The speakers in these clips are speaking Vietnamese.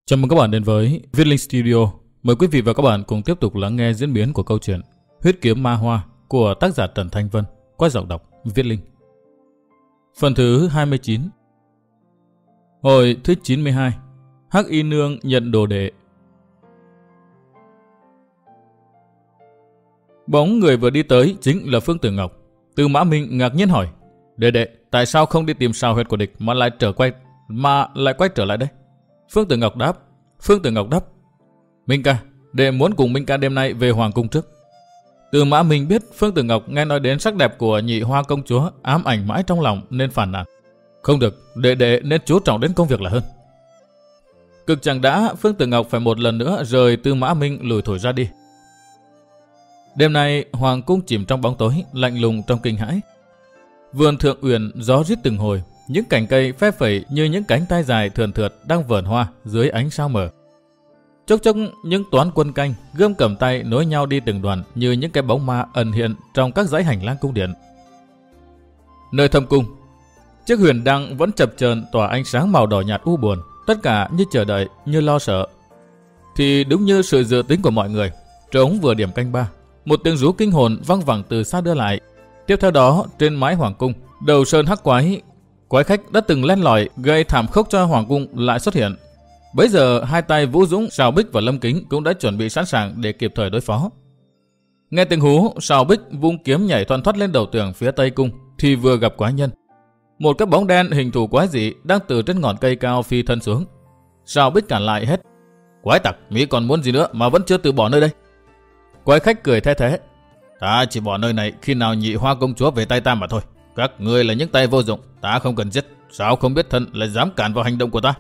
Chào mừng các bạn đến với Viết Linh Studio. Mời quý vị và các bạn cùng tiếp tục lắng nghe diễn biến của câu chuyện Huyết Kiếm Ma Hoa của tác giả Trần Thanh Vân qua giọng đọc Viết Linh. Phần thứ 29. Hồi thứ 92. Hắc Y Nương nhận đồ đệ. Bóng người vừa đi tới chính là Phương Tử Ngọc. Tư Mã Minh ngạc nhiên hỏi: Đệ, tại sao không đi tìm sao huyệt của địch mà lại quay trở lại đây? Phương Tử Ngọc đáp: Minh ca, đệ muốn cùng Minh ca đêm nay về hoàng cung trước. Tư Mã Minh biết Phương Tử Ngọc nghe nói đến sắc đẹp của Nhị Hoa công chúa ám ảnh mãi trong lòng nên phàn nàn: Không được, đệ nên chú trọng đến công việc là hơn. Cực chẳng đã, Phương Tử Ngọc phải một lần nữa rời Tư Mã Minh lùi thổi ra đi. Đêm nay hoàng cung chìm trong bóng tối, lạnh lùng trong kinh hãi. Vườn Thượng Uyển gió rít từng hồi, những cành cây phe phẩy như những cánh tay dài thườn thượt đang vờn hoa dưới ánh sao mờ. Chốc chốc những toán quân canh gươm cầm tay nối nhau đi từng đoàn như những cái bóng ma ẩn hiện trong các dãy hành lang cung điện. Nơi thâm cung, chiếc huyền đăng vẫn chập chờn tỏa ánh sáng màu đỏ nhạt u buồn, tất cả như chờ đợi, như lo sợ. Thì đúng như sự dự tính của mọi người, trống vừa điểm canh ba, một tiếng rú kinh hồn vang vẳng từ xa đưa lại. Tiếp theo đó, trên mái hoàng cung, Đầu Sơn Hắc Quái khách đã từng len lỏi gây thảm khốc cho hoàng cung lại xuất hiện. Bấy giờ hai tay Vũ Dũng, Sào Bích và Lâm Kính cũng đã chuẩn bị sẵn sàng để kịp thời đối phó. Nghe tiếng hú, Sào Bích vung kiếm nhảy thoăn thoắt lên đầu tường phía tây cung thì vừa gặp quái nhân. Một cái bóng đen hình thù quái dị đang từ trên ngọn cây cao phi thân xuống. Sào Bích cản lại hét: Quái tặc, Mỹ còn muốn gì nữa mà vẫn chưa từ bỏ nơi đây? Quái khách cười the thế: Ta chỉ bỏ nơi này khi nào Nhị Hoa công chúa về tay ta mà thôi. Các ngươi là những tay vô dụng, ta không cần giết, sao không biết thân lại dám cản vào hành động của ta?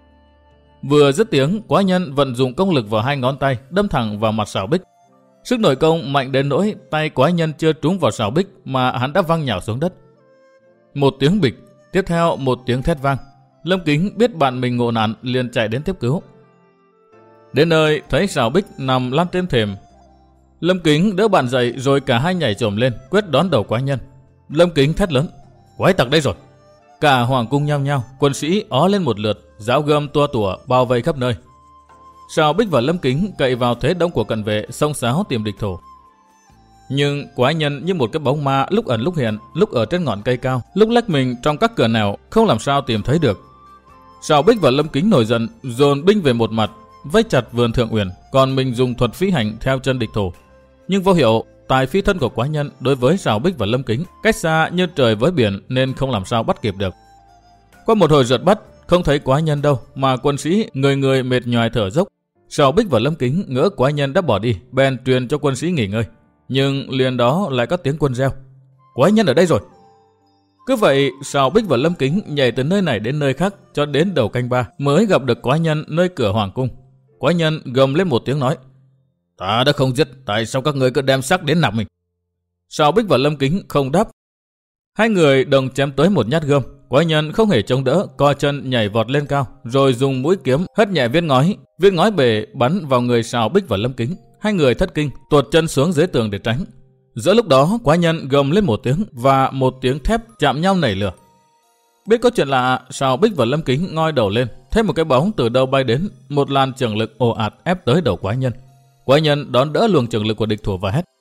Vừa dứt tiếng, quái nhân vận dụng công lực vào hai ngón tay đâm thẳng vào mặt Sào Bích. Sức nội công mạnh đến nỗi tay quái nhân chưa trúng vào Sào Bích mà hắn đã văng nhào xuống đất. Một tiếng bịch, tiếp theo một tiếng thét vang. Lâm Kính biết bạn mình ngộ nạn liền chạy đến tiếp cứu. Đến nơi thấy Sào Bích nằm lăn trên thềm. Lâm Kính đỡ bạn dậy rồi cả hai nhảy chồm lên quyết đón đầu quái nhân. Lâm Kính thét lớn: Quái tặc đây rồi! Cả hoàng cung nhao nhao, quân sĩ ó lên một lượt, giáo gươm tua tủa bao vây khắp nơi. Sào Bích và Lâm Kính cậy vào thế đông của cận vệ xông xáo tìm địch thủ. Nhưng quái nhân như một cái bóng ma lúc ẩn lúc hiện, lúc ở trên ngọn cây cao, lúc lách mình trong các cửa nẻo, không làm sao tìm thấy được. Sào Bích và Lâm Kính nổi giận, dồn binh về một mặt, vây chặt vườn Thượng Uyển, còn mình dùng thuật phi hành theo chân địch thủ. Nhưng vô hiệu, tài phi thân của quái nhân đối với Sào Bích và Lâm Kính cách xa như trời với biển nên không làm sao bắt kịp được. Qua một hồi rượt bắt, không thấy quái nhân đâu mà quân sĩ người mệt nhoài thở dốc. Sào Bích và Lâm Kính ngỡ quái nhân đã bỏ đi, bèn truyền cho quân sĩ nghỉ ngơi. Nhưng liền đó lại có tiếng quân reo: Quái nhân ở đây rồi! Cứ vậy, Sào Bích và Lâm Kính nhảy từ nơi này đến nơi khác cho đến đầu canh ba mới gặp được quái nhân nơi cửa hoàng cung. Quái nhân gầm lên một tiếng nói: Ta đã không giết, tại sao các ngươi cứ đem xác đến nạp mình? Sào Bích và Lâm Kính không đáp. Hai người đồng chém tới một nhát gươm. Quái nhân không hề chống đỡ, co chân nhảy vọt lên cao, rồi dùng mũi kiếm hất nhẹ viên ngói bể bắn vào người Sào Bích và Lâm Kính. Hai người thất kinh, tuột chân xuống dưới tường để tránh. Giữa lúc đó, quái nhân gầm lên một tiếng và một tiếng thép chạm nhau nảy lửa. Biết có chuyện lạ, Sào Bích và Lâm Kính ngoi đầu lên, thấy một cái bóng từ đâu bay đến, một làn chưởng lực ồ ạt ép tới đầu quái nhân. Quái nhân đón đỡ luồng chưởng lực của địch thủ và hét: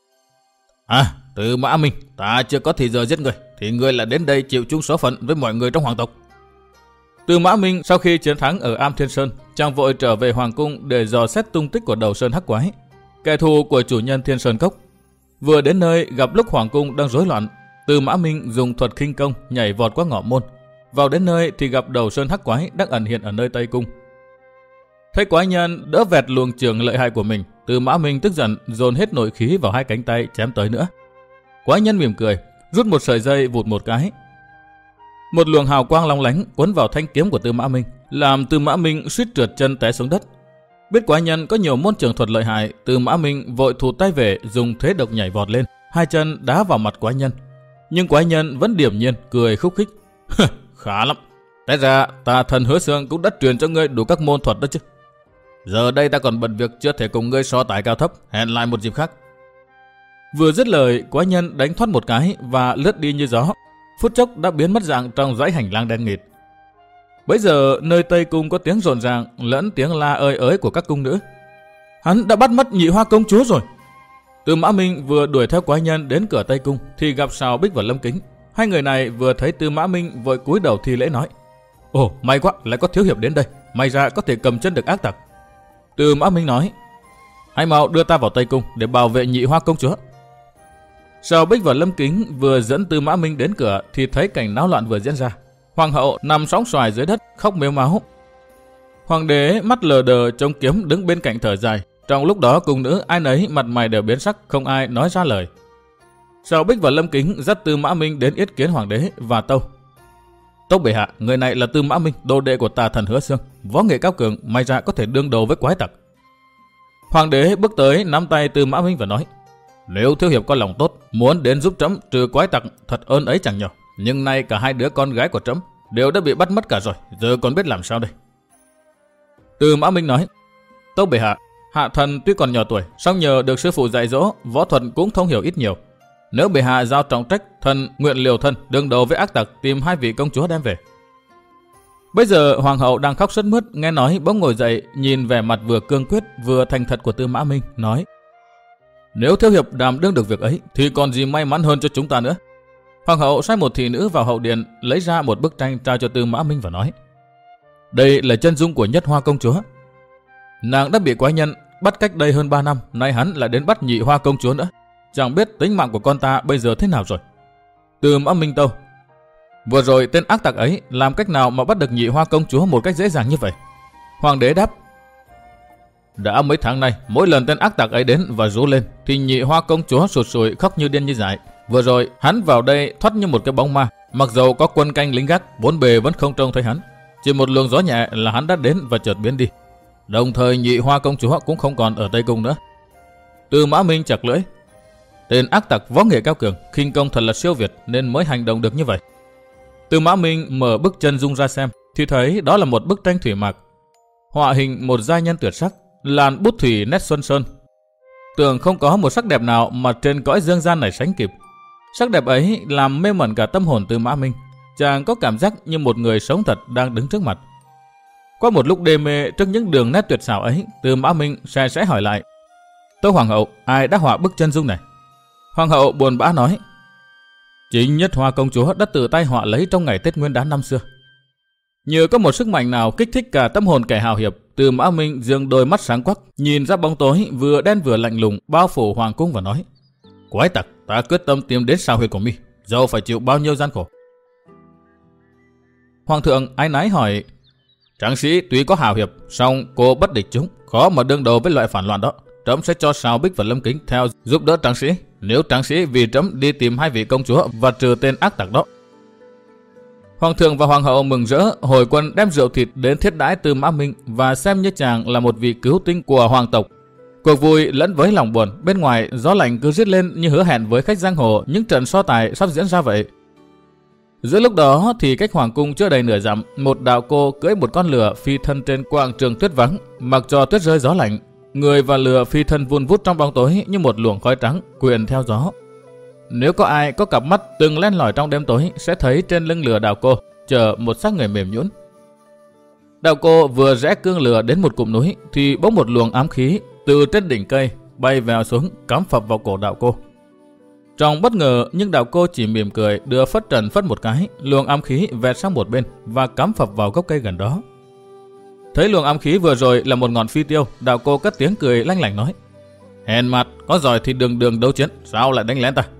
Tư Mã Minh, ta chưa có thì giờ giết người, thì ngươi lại đến đây chịu chung số phận với mọi người trong hoàng tộc. Tư Mã Minh sau khi chiến thắng ở Am Thiên Sơn, chàng vội trở về hoàng cung để dò xét tung tích của Đầu Sơn Hắc Quái, kẻ thù của chủ nhân Thiên Sơn Cốc. Vừa đến nơi gặp lúc hoàng cung đang rối loạn, Tư Mã Minh dùng thuật khinh công nhảy vọt qua ngõ môn. Vào đến nơi thì gặp Đầu Sơn Hắc Quái đang ẩn hiện ở nơi tây cung. Thấy quái nhân đỡ vẹt luồng chưởng lợi hại của mình, Tư Mã Minh tức giận dồn hết nội khí vào hai cánh tay chém tới nữa. Quái nhân mỉm cười, rút một sợi dây vụt một cái. Một luồng hào quang long lánh quấn vào thanh kiếm của Tư Mã Minh, làm Tư Mã Minh suýt trượt chân té xuống đất. Biết quái nhân có nhiều môn trường thuật lợi hại, Tư Mã Minh vội thụt tay về, dùng thế độc nhảy vọt lên, hai chân đá vào mặt quái nhân. Nhưng quái nhân vẫn điềm nhiên cười khúc khích: Khá lắm, té ra ta thần Hứa Xương cũng đã truyền cho ngươi đủ các môn thuật đó chứ. Giờ đây ta còn bận việc chưa thể cùng ngươi so tài cao thấp, hẹn lại một dịp khác. Vừa dứt lời, quái nhân đánh thoát một cái và lướt đi như gió, phút chốc đã biến mất dạng trong dãy hành lang đen nghịt. Bấy giờ nơi Tây Cung có tiếng rộn ràng lẫn tiếng la ơi ới của các cung nữ. Hắn đã bắt mất Nhị Hoa công chúa rồi. Tư Mã Minh vừa đuổi theo quái nhân đến cửa Tây Cung thì gặp Sào Bích và Lâm Kính. Hai người này vừa thấy Tư Mã Minh vội cúi đầu thi lễ nói: Ồ, may quá, lại có thiếu hiệp đến đây, may ra có thể cầm chân được ác tặc. Tư Mã Minh nói: Hãy mau đưa ta vào Tây Cung để bảo vệ Nhị Hoa công chúa. Sào Bích và Lâm Kính vừa dẫn Tư Mã Minh đến cửa thì thấy cảnh náo loạn vừa diễn ra. Hoàng hậu nằm sóng xoài dưới đất khóc mếu máo. Hoàng đế mắt lờ đờ trông kiếm đứng bên cạnh thở dài. Trong lúc đó cung nữ ai nấy mặt mày đều biến sắc, không ai nói ra lời. Sào Bích và Lâm Kính dắt Tư Mã Minh đến yết kiến hoàng đế và tâu: Tâu bệ hạ, người này là Tư Mã Minh, đồ đệ của tà thần Hứa Xương, võ nghệ cao cường, may ra có thể đương đầu với quái tặc. Hoàng đế bước tới nắm tay Tư Mã Minh và nói: Nếu thiếu hiệp có lòng tốt, muốn đến giúp trẫm trừ quái tặc, thật ơn ấy chẳng nhỏ. Nhưng nay cả hai đứa con gái của trẫm đều đã bị bắt mất cả rồi, giờ còn biết làm sao đây? Tư Mã Minh nói: Tâu bệ hạ, hạ thần tuy còn nhỏ tuổi, song nhờ được sư phụ dạy dỗ, võ thuật cũng thông hiểu ít nhiều. Nếu bệ hạ giao trọng trách, thần nguyện liều thân đương đầu với ác tặc tìm hai vị công chúa đem về. Bây giờ hoàng hậu đang khóc sướt mướt, nghe nói bỗng ngồi dậy, nhìn vẻ mặt vừa cương quyết vừa thành thật của Tư Mã Minh, nói: Nếu thiếu hiệp đảm đương được việc ấy thì còn gì may mắn hơn cho chúng ta nữa. Hoàng hậu sai một thị nữ vào hậu điện lấy ra một bức tranh trao cho Tư Mã Minh và nói: Đây là chân dung của Nhất Hoa công chúa. Nàng đã bị quái nhân bắt cách đây hơn 3 năm, nay hắn lại đến bắt Nhị Hoa công chúa nữa. Chẳng biết tính mạng của con ta bây giờ thế nào rồi. Tư Mã Minh tâu: Vừa rồi tên ác tặc ấy làm cách nào mà bắt được Nhị Hoa công chúa một cách dễ dàng như vậy? Hoàng đế đáp: Đã mấy tháng nay, mỗi lần tên ác tặc ấy đến và rú lên thì Nhị Hoa công chúa sụt sùi khóc như điên như dại. Vừa rồi hắn vào đây thoát như một cái bóng ma, mặc dầu có quân canh lính gác, bốn bề vẫn không trông thấy hắn. Chỉ một luồng gió nhẹ là hắn đã đến và chợt biến đi. Đồng thời Nhị Hoa công chúa cũng không còn ở Tây Cung nữa. Tư Mã Minh chặt lưỡi: Tên ác tặc võ nghệ cao cường, khinh công thật là siêu việt nên mới hành động được như vậy. Tư Mã Minh mở bức chân dung ra xem thì thấy đó là một bức tranh thủy mạc, họa hình một giai nhân tuyệt sắc, làn bút thủy nét xuân sơn. Tưởng không có một sắc đẹp nào mà trên cõi dương gian này sánh kịp. Sắc đẹp ấy làm mê mẩn cả tâm hồn Tư Mã Minh. Chàng có cảm giác như một người sống thật đang đứng trước mặt. Qua một lúc đê mê trước những đường nét tuyệt xảo ấy, Tư Mã Minh sẽ hỏi lại: Tâu hoàng hậu, ai đã họa bức chân dung này? Hoàng hậu buồn bã nói: Chính Nhất Hoa công chúa đã tự tay họa lấy trong ngày Tết Nguyên Đán năm xưa. Nhờ có một sức mạnh nào kích thích cả tâm hồn kẻ hào hiệp, Tư Mã Minh giương đôi mắt sáng quắc, nhìn ra bóng tối vừa đen vừa lạnh lùng bao phủ hoàng cung và nói: Quái tặc, ta quyết tâm tìm đến sao huyệt của mi, dẫu phải chịu bao nhiêu gian khổ. Hoàng thượng áy náy hỏi: Tráng sĩ tuy có hào hiệp, song cô bất địch chúng, khó mà đương đầu với loại phản loạn đó. Trẫm sẽ cho Sào Bích và Lâm Kính theo giúp đỡ tráng sĩ, nếu tráng sĩ vì trẫm đi tìm hai vị công chúa và trừ tên ác tặc đó. Hoàng thượng và hoàng hậu mừng rỡ, hồi quân đem rượu thịt đến thiết đãi Tư Mã Minh và xem như chàng là một vị cứu tinh của hoàng tộc. Cuộc vui lẫn với lòng buồn, bên ngoài gió lạnh cứ rít lên như hứa hẹn với khách giang hồ những trận so tài sắp diễn ra vậy. Giữa lúc đó thì cách hoàng cung chưa đầy nửa dặm, một đạo cô cưỡi một con lừa phi thân trên quảng trường tuyết vắng, mặc cho tuyết rơi gió lạnh. Người và lừa phi thân vun vút trong bóng tối như một luồng khói trắng quyện theo gió. Nếu có ai có cặp mắt từng len lỏi trong đêm tối sẽ thấy trên lưng lừa đạo cô chở một xác người mềm nhũn. Đạo cô vừa rẽ cương lừa đến một cụm núi thì bỗng một luồng ám khí từ trên đỉnh cây bay vèo xuống cắm phập vào cổ đạo cô. Trong bất ngờ nhưng đạo cô chỉ mỉm cười đưa phất trần phất một cái, luồng ám khí vẹt sang một bên và cắm phập vào gốc cây gần đó. Thấy luồng ám khí vừa rồi là một ngọn phi tiêu, đạo cô cất tiếng cười lanh lảnh nói: Hèn mặt, có giỏi thì đường đường đấu chiến, sao lại đánh lén ta?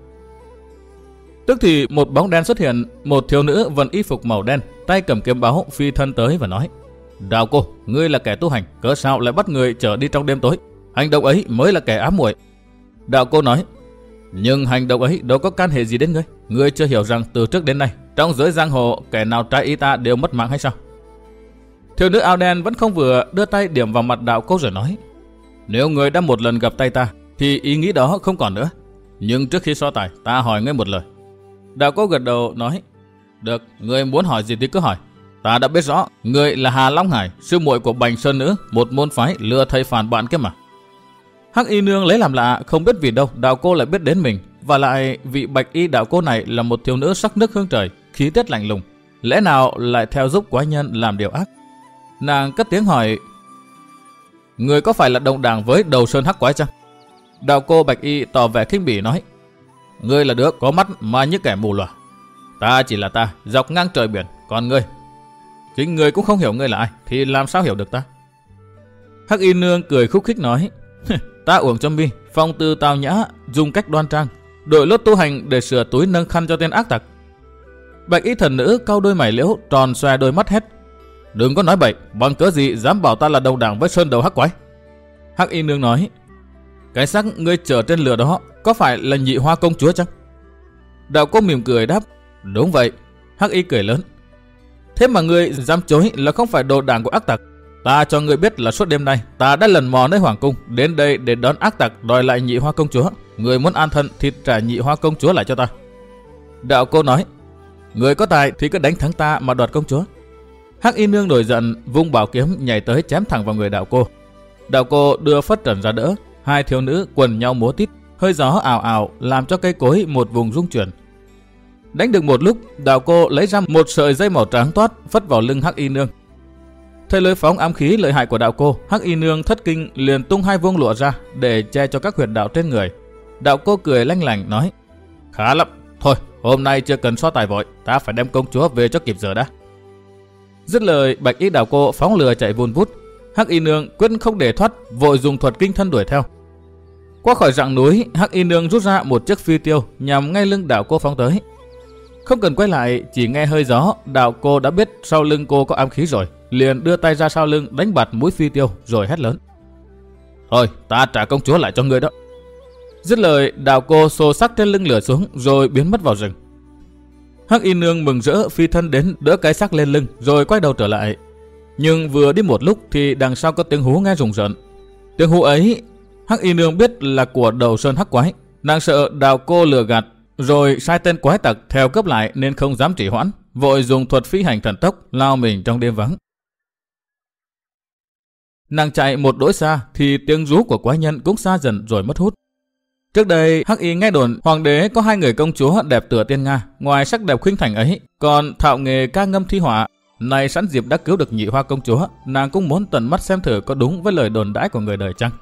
Tức thì một bóng đen xuất hiện, một thiếu nữ vận y phục màu đen, tay cầm kiếm báu phi thân tới và nói: Đạo cô, ngươi là kẻ tu hành, cớ sao lại bắt người chở đi trong đêm tối? Hành động ấy mới là kẻ ám muội. Đạo cô nói: Nhưng hành động ấy đâu có can hệ gì đến ngươi. Ngươi chưa hiểu rằng từ trước đến nay trong giới giang hồ kẻ nào trái ý ta đều mất mạng hay sao? Thiếu nữ áo đen vẫn không vừa, đưa tay điểm vào mặt đạo cô rồi nói: Nếu ngươi đã một lần gặp tay ta thì ý nghĩ đó không còn nữa. Nhưng trước khi so tài ta hỏi ngươi một lời. Đạo cô gật đầu nói: Được, ngươi muốn hỏi gì thì cứ hỏi. Ta đã biết rõ ngươi là Hà Long Hải, sư muội của Bành Sơn Nữ, một môn phái lừa thầy phản bạn kia mà. Hắc y nương lấy làm lạ, không biết vì đâu đạo cô lại biết đến mình, và lại vị bạch y đạo cô này là một thiếu nữ sắc nước hương trời, khí tiết lạnh lùng. lẽ nào lại theo giúp quái nhân làm điều ác? Nàng cất tiếng hỏi, người có phải là đồng đảng với Đầu Sơn Hắc Quái chăng? Đạo cô bạch y tỏ vẻ khinh bỉ nói, ngươi là đứa có mắt mà như kẻ mù lòa. Ta chỉ là ta, dọc ngang trời biển, còn ngươi, chính ngươi cũng không hiểu ngươi là ai, thì làm sao hiểu được ta? Hắc y nương cười khúc khích nói, ta Uổng Châm Mi, phong tư tao nhã, dùng cách đoan trang, đội lốt tu hành để sửa túi nâng khăn cho tên ác tặc. Bạch y thần nữ cau đôi mày liễu, tròn xoe đôi mắt hét, đừng có nói bậy, bằng cớ gì dám bảo ta là đồng đảng với Sơn Đầu Hắc Quái? Hắc y nương nói, cái xác ngươi chở trên lửa đó có phải là Nhị Hoa công chúa chăng? Đạo cô mỉm cười đáp, đúng vậy. Hắc y cười lớn, thế mà ngươi dám chối là không phải đồ đảng của ác tặc? Ta cho ngươi biết là suốt đêm nay ta đã lần mò nơi hoàng cung đến đây để đón ác tặc đòi lại Nhị Hoa công chúa. Ngươi muốn an thân thì trả Nhị Hoa công chúa lại cho ta. Đạo cô nói, người có tài thì cứ đánh thắng ta mà đoạt công chúa. Hắc y nương nổi giận, vung bảo kiếm nhảy tới chém thẳng vào người đạo cô. Đạo cô đưa phất trần ra đỡ, hai thiếu nữ quần nhau múa tít, hơi gió ào ào làm cho cây cối một vùng rung chuyển. Đánh được một lúc, đạo cô lấy ra một sợi dây màu trắng toát phất vào lưng Hắc y nương. Thấy lối phóng ám khí lợi hại của đạo cô, Hắc y nương thất kinh liền tung hai vuông lụa ra để che cho các huyệt đạo trên người. Đạo cô cười lanh lảnh nói, khá lắm, thôi hôm nay chưa cần so tài vội, ta phải đem công chúa về cho kịp giờ đã. Dứt lời, bạch y đạo cô phóng lừa chạy vun vút. Hắc y nương quyết không để thoát, vội dùng thuật kinh thân đuổi theo. Qua khỏi rặng núi, Hắc y nương rút ra một chiếc phi tiêu nhằm ngay lưng đạo cô phóng tới. Không cần quay lại, chỉ nghe hơi gió, đạo cô đã biết sau lưng cô có ám khí rồi, liền đưa tay ra sau lưng đánh bạt mũi phi tiêu rồi hét lớn, thôi ta trả công chúa lại cho ngươi đó. Dứt lời, đạo cô xô sắc trên lưng lửa xuống rồi biến mất vào rừng. Hắc y nương mừng rỡ phi thân đến đỡ cái xác lên lưng rồi quay đầu trở lại. Nhưng vừa đi một lúc thì đằng sau có tiếng hú nghe rùng rợn. Tiếng hú ấy Hắc y nương biết là của Đầu Sơn Hắc Quái. Nàng sợ đạo cô lừa gạt rồi sai tên quái tặc theo cấp lại nên không dám trì hoãn, vội dùng thuật phi hành thần tốc lao mình trong đêm vắng. Nàng chạy một đỗi xa thì tiếng rú của quái nhân cũng xa dần rồi mất hút. Trước đây Hắc y nghe đồn hoàng đế có hai người công chúa đẹp tựa tiên Nga, ngoài sắc đẹp khuynh thành ấy còn thạo nghề ca ngâm thi họa. Nay sẵn dịp đã cứu được Nhị Hoa công chúa, nàng cũng muốn tận mắt xem thử có đúng với lời đồn đãi của người đời chăng.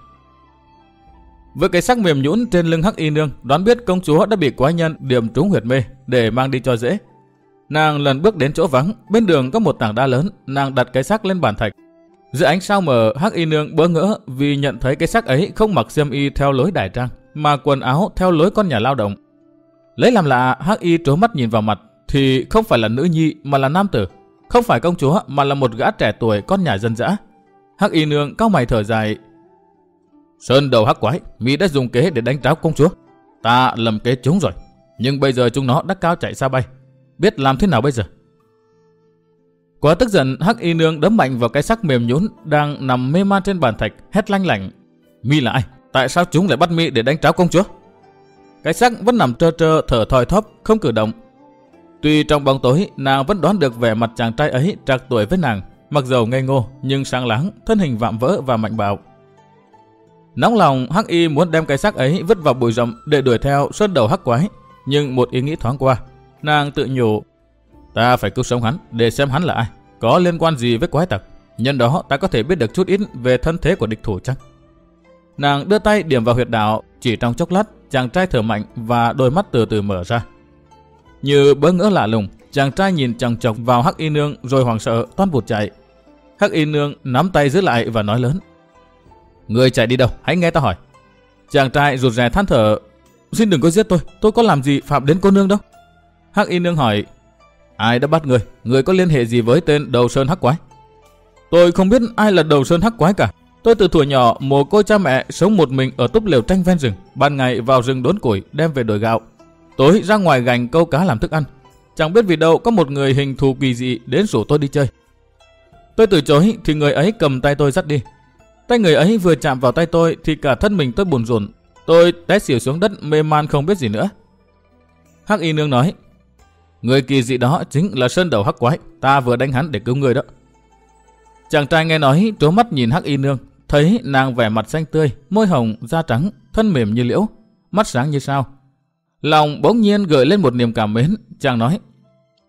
Với cái sắc mềm nhũn trên lưng Hắc y nương, đoán biết công chúa đã bị quái nhân điểm trúng huyệt mê để mang đi cho dễ. Nàng lần bước đến chỗ vắng, bên đường có một tảng đá lớn, nàng đặt cái xác lên bàn thạch. Giữa ánh sao mờ, Hắc y nương bỡ ngỡ vì nhận thấy cái xác ấy không mặc xiêm y theo lối đại trang, mà quần áo theo lối con nhà lao động. Lấy làm lạ, Hắc y trố mắt nhìn vào mặt thì không phải là nữ nhi mà là nam tử, không phải công chúa mà là một gã trẻ tuổi con nhà dân dã. Hắc y nương cau mày thở dài, Sơn Đầu Hắc Quái, mi đã dùng kế để đánh tráo công chúa. Ta lầm kế chúng rồi, nhưng bây giờ chúng nó đã cao chạy xa bay, biết làm thế nào bây giờ? Quá tức giận, Hắc y nương đấm mạnh vào cái xác mềm nhũn đang nằm mê man trên bàn thạch, hét lanh lảnh, mi là ai? Tại sao chúng lại bắt mi để đánh tráo công chúa? Cái xác vẫn nằm trơ trơ thở thoi thóp, không cử động. Tuy trong bóng tối, nàng vẫn đoán được vẻ mặt chàng trai ấy trạc tuổi với nàng, mặc dầu ngây ngô nhưng sáng láng, thân hình vạm vỡ và mạnh bạo. Nóng lòng, Hắc y muốn đem cái xác ấy vứt vào bụi rậm để đuổi theo Sơn Đầu Hắc Quái, nhưng một ý nghĩ thoáng qua, nàng tự nhủ, ta phải cứu sống hắn để xem hắn là ai, có liên quan gì với quái tặc, nhân đó ta có thể biết được chút ít về thân thế của địch thủ chăng. Nàng đưa tay điểm vào huyệt đạo, chỉ trong chốc lát, chàng trai thở mạnh và đôi mắt từ từ mở ra. Như bỡ ngỡ lạ lùng, chàng trai nhìn chòng chọc vào Hắc y nương rồi hoảng sợ toan vụt chạy. Hắc y nương nắm tay giữ lại và nói lớn, người chạy đi đâu, hãy nghe ta hỏi. Chàng trai rụt rè than thở, xin đừng có giết tôi có làm gì phạm đến cô nương đâu. Hắc y nương hỏi, ai đã bắt người có liên hệ gì với tên Đầu Sơn Hắc Quái? Tôi không biết ai là Đầu Sơn Hắc Quái cả. Tôi từ thuở nhỏ mồ côi cha mẹ, sống một mình ở túp lều tranh ven rừng, ban ngày vào rừng đốn củi đem về đổi gạo, tối ra ngoài gành câu cá làm thức ăn. Chẳng biết vì đâu có một người hình thù kỳ dị đến rủ tôi đi chơi. Tôi từ chối thì người ấy cầm tay tôi dắt đi. Tay người ấy vừa chạm vào tay tôi thì cả thân mình tôi bùn rùn, tôi té xỉu xuống đất mê man không biết gì nữa. Hắc y nương nói, người kỳ dị đó chính là Sơn Đầu Hắc Quái, ta vừa đánh hắn để cứu người đó. Chàng trai nghe nói trố mắt nhìn Hắc y nương, thấy nàng vẻ mặt xanh tươi, môi hồng, da trắng, thân mềm như liễu, mắt sáng như sao. Lòng bỗng nhiên gợi lên một niềm cảm mến, chàng nói,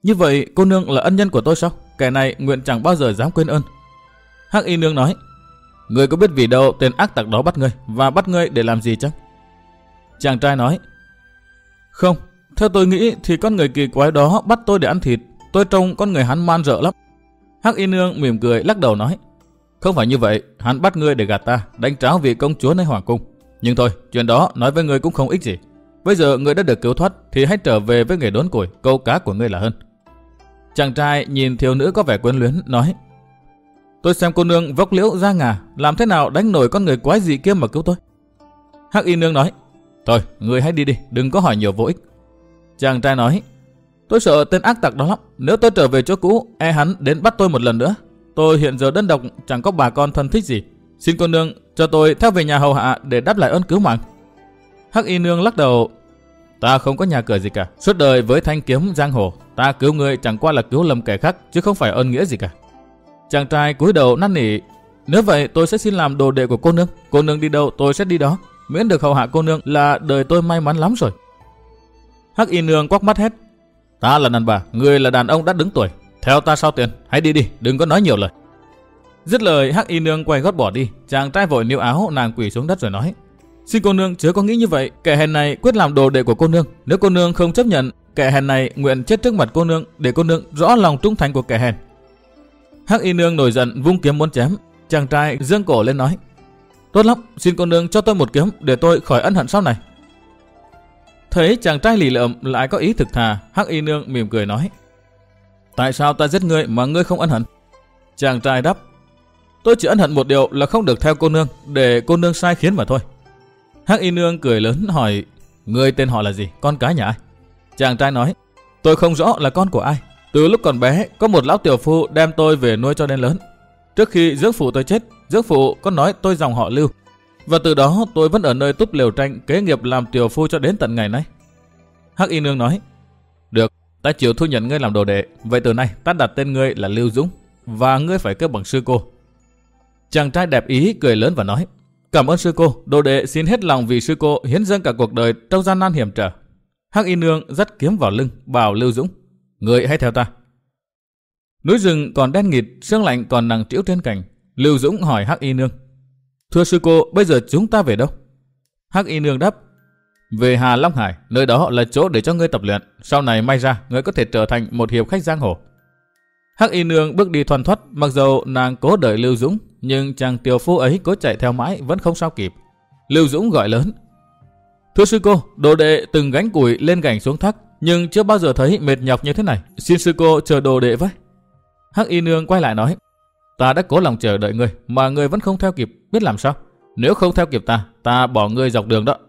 Như vậy cô nương là ân nhân của tôi sao? Kẻ này nguyện chẳng bao giờ dám quên ơn. Hắc Y Nương nói, ngươi có biết vì đâu tên ác tặc đó bắt ngươi và bắt ngươi để làm gì chăng? Chàng trai nói, không, theo tôi nghĩ thì con người kỳ quái đó bắt tôi để ăn thịt. Tôi trông con người hắn man rợ lắm. Hắc Y Nương mỉm cười lắc đầu nói, không phải như vậy, hắn bắt ngươi để gạt ta, đánh tráo vị công chúa nơi hoàng cung. Nhưng thôi, chuyện đó nói với ngươi cũng không ích gì. Bây giờ ngươi đã được cứu thoát thì hãy trở về với nghề đốn củi, câu cá của ngươi là hơn. Chàng trai nhìn thiếu nữ có vẻ quyến luyến nói, tôi xem cô nương vóc liễu da ngà, làm thế nào đánh nổi con người quái dị kia mà cứu tôi. Hắc Y Nương nói, thôi, ngươi hãy đi đi, đừng có hỏi nhiều vô ích. Chàng trai nói, tôi sợ tên ác tặc đó lắm, nếu tôi trở về chỗ cũ, hắn đến bắt tôi một lần nữa. Tôi hiện giờ đơn độc, chẳng có bà con thân thích gì. Xin cô nương cho tôi theo về nhà hầu hạ để đáp lại ơn cứu mạng. Hắc Y Nương lắc đầu, ta không có nhà cửa gì cả, suốt đời với thanh kiếm giang hồ, ta cứu ngươi chẳng qua là cứu lầm kẻ khác chứ không phải ơn nghĩa gì cả. Chàng trai cúi đầu năn nỉ, nếu vậy tôi sẽ xin làm đồ đệ của cô nương đi đâu tôi sẽ đi đó, miễn được hầu hạ cô nương là đời tôi may mắn lắm rồi. Hắc Y Nương quắc mắt hét, ta là đàn bà, ngươi là đàn ông đã đứng tuổi, theo ta sao tiền, hãy đi đi, đừng có nói nhiều lời. Dứt lời Hắc Y Nương quay gót bỏ đi. Chàng trai vội níu áo nàng quỳ xuống đất rồi nói, xin cô nương chớ có nghĩ như vậy, kẻ hèn này quyết làm đồ đệ của cô nương. Nếu cô nương không chấp nhận, kẻ hèn này nguyện chết trước mặt cô nương để cô nương rõ lòng trung thành của kẻ hèn. Hắc Y Nương nổi giận vung kiếm muốn chém. Chàng trai giương cổ lên nói, tốt lắm, xin cô nương cho tôi một kiếm để tôi khỏi ân hận sau này. Thấy chàng trai lì lợm lại có ý thực thà, Hắc Y Nương mỉm cười nói, tại sao ta giết ngươi mà ngươi không ân hận? Chàng trai đáp, tôi chỉ ân hận một điều là không được theo cô nương, để cô nương sai khiến mà thôi. Hắc Y Nương cười lớn hỏi, ngươi tên họ là gì, con cái nhà ai? Chàng trai nói, tôi không rõ là con của ai. Từ lúc còn bé, có một lão tiểu phu đem tôi về nuôi cho đến lớn. Trước khi dưỡng phụ tôi chết, dưỡng phụ có nói tôi dòng họ Lưu, và từ đó tôi vẫn ở nơi túp lều tranh kế nghiệp làm tiểu phu cho đến tận ngày nay. Hắc Y Nương nói, được, ta chịu thu nhận ngươi làm đồ đệ. Vậy từ nay ta đặt tên ngươi là Lưu Dũng, và ngươi phải kêu bằng sư cô. Chàng trai đẹp ý cười lớn và nói, cảm ơn sư cô, đồ đệ xin hết lòng vì sư cô hiến dâng cả cuộc đời trong gian nan hiểm trở. Hắc Y Nương dắt kiếm vào lưng, bảo Lưu Dũng, ngươi hãy theo ta. Núi rừng còn đen nghịt, sương lạnh còn nặng trĩu trên cành. Lưu Dũng hỏi Hắc Y Nương, thưa sư cô, bây giờ chúng ta về đâu? Hắc Y Nương đáp, về Hà Long Hải, nơi đó là chỗ để cho ngươi tập luyện. Sau này may ra ngươi có thể trở thành một hiệp khách giang hồ. Hắc Y Nương bước đi thoăn thoắt, mặc dầu nàng cố đợi Lưu Dũng, nhưng chàng tiểu phu ấy cố chạy theo mãi vẫn không sao kịp. Lưu Dũng gọi lớn, thưa sư cô, đồ đệ từng gánh củi lên gành xuống thác, nhưng chưa bao giờ thấy mệt nhọc như thế này. Xin sư cô chờ đồ đệ với. Hắc Y Nương quay lại nói, ta đã cố lòng chờ đợi ngươi mà ngươi vẫn không theo kịp, biết làm sao? Nếu không theo kịp ta bỏ ngươi dọc đường đó.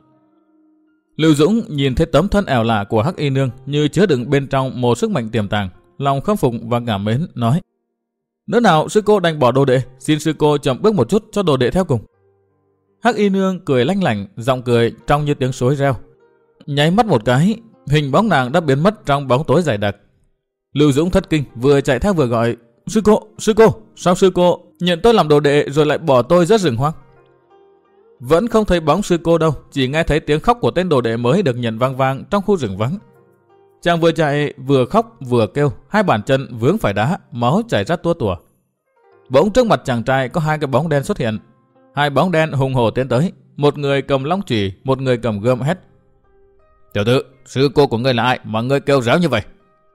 Lưu Dũng nhìn thấy tấm thân ẻo lạ của Hắc Y Nương như chứa đựng bên trong một sức mạnh tiềm tàng, lòng khâm phục và cảm mến, nói, nữa nào sư cô đành bỏ đồ đệ, xin sư cô chậm bước một chút cho đồ đệ theo cùng. Hắc Y Nương cười lanh lảnh, giọng cười trong như tiếng suối reo. Nháy mắt một cái, hình bóng nàng đã biến mất trong bóng tối dày đặc. Lưu Dũng thất kinh, vừa chạy theo vừa gọi, sư cô, sao sư cô nhận tôi làm đồ đệ rồi lại bỏ tôi giữa rừng hoang? Vẫn không thấy bóng sư cô đâu, chỉ nghe thấy tiếng khóc của tên đồ đệ mới được nhận vang vang trong khu rừng vắng. Chàng vừa chạy vừa khóc vừa kêu, hai bàn chân vướng phải đá, máu chảy ra tua tủa. Bỗng trước mặt chàng trai có hai cái bóng đen xuất hiện. Hai bóng đen hùng hổ tiến tới, một người cầm long chùy, một người cầm gươm hét, tiểu tử, sư cô của ngươi là ai mà ngươi kêu réo như vậy?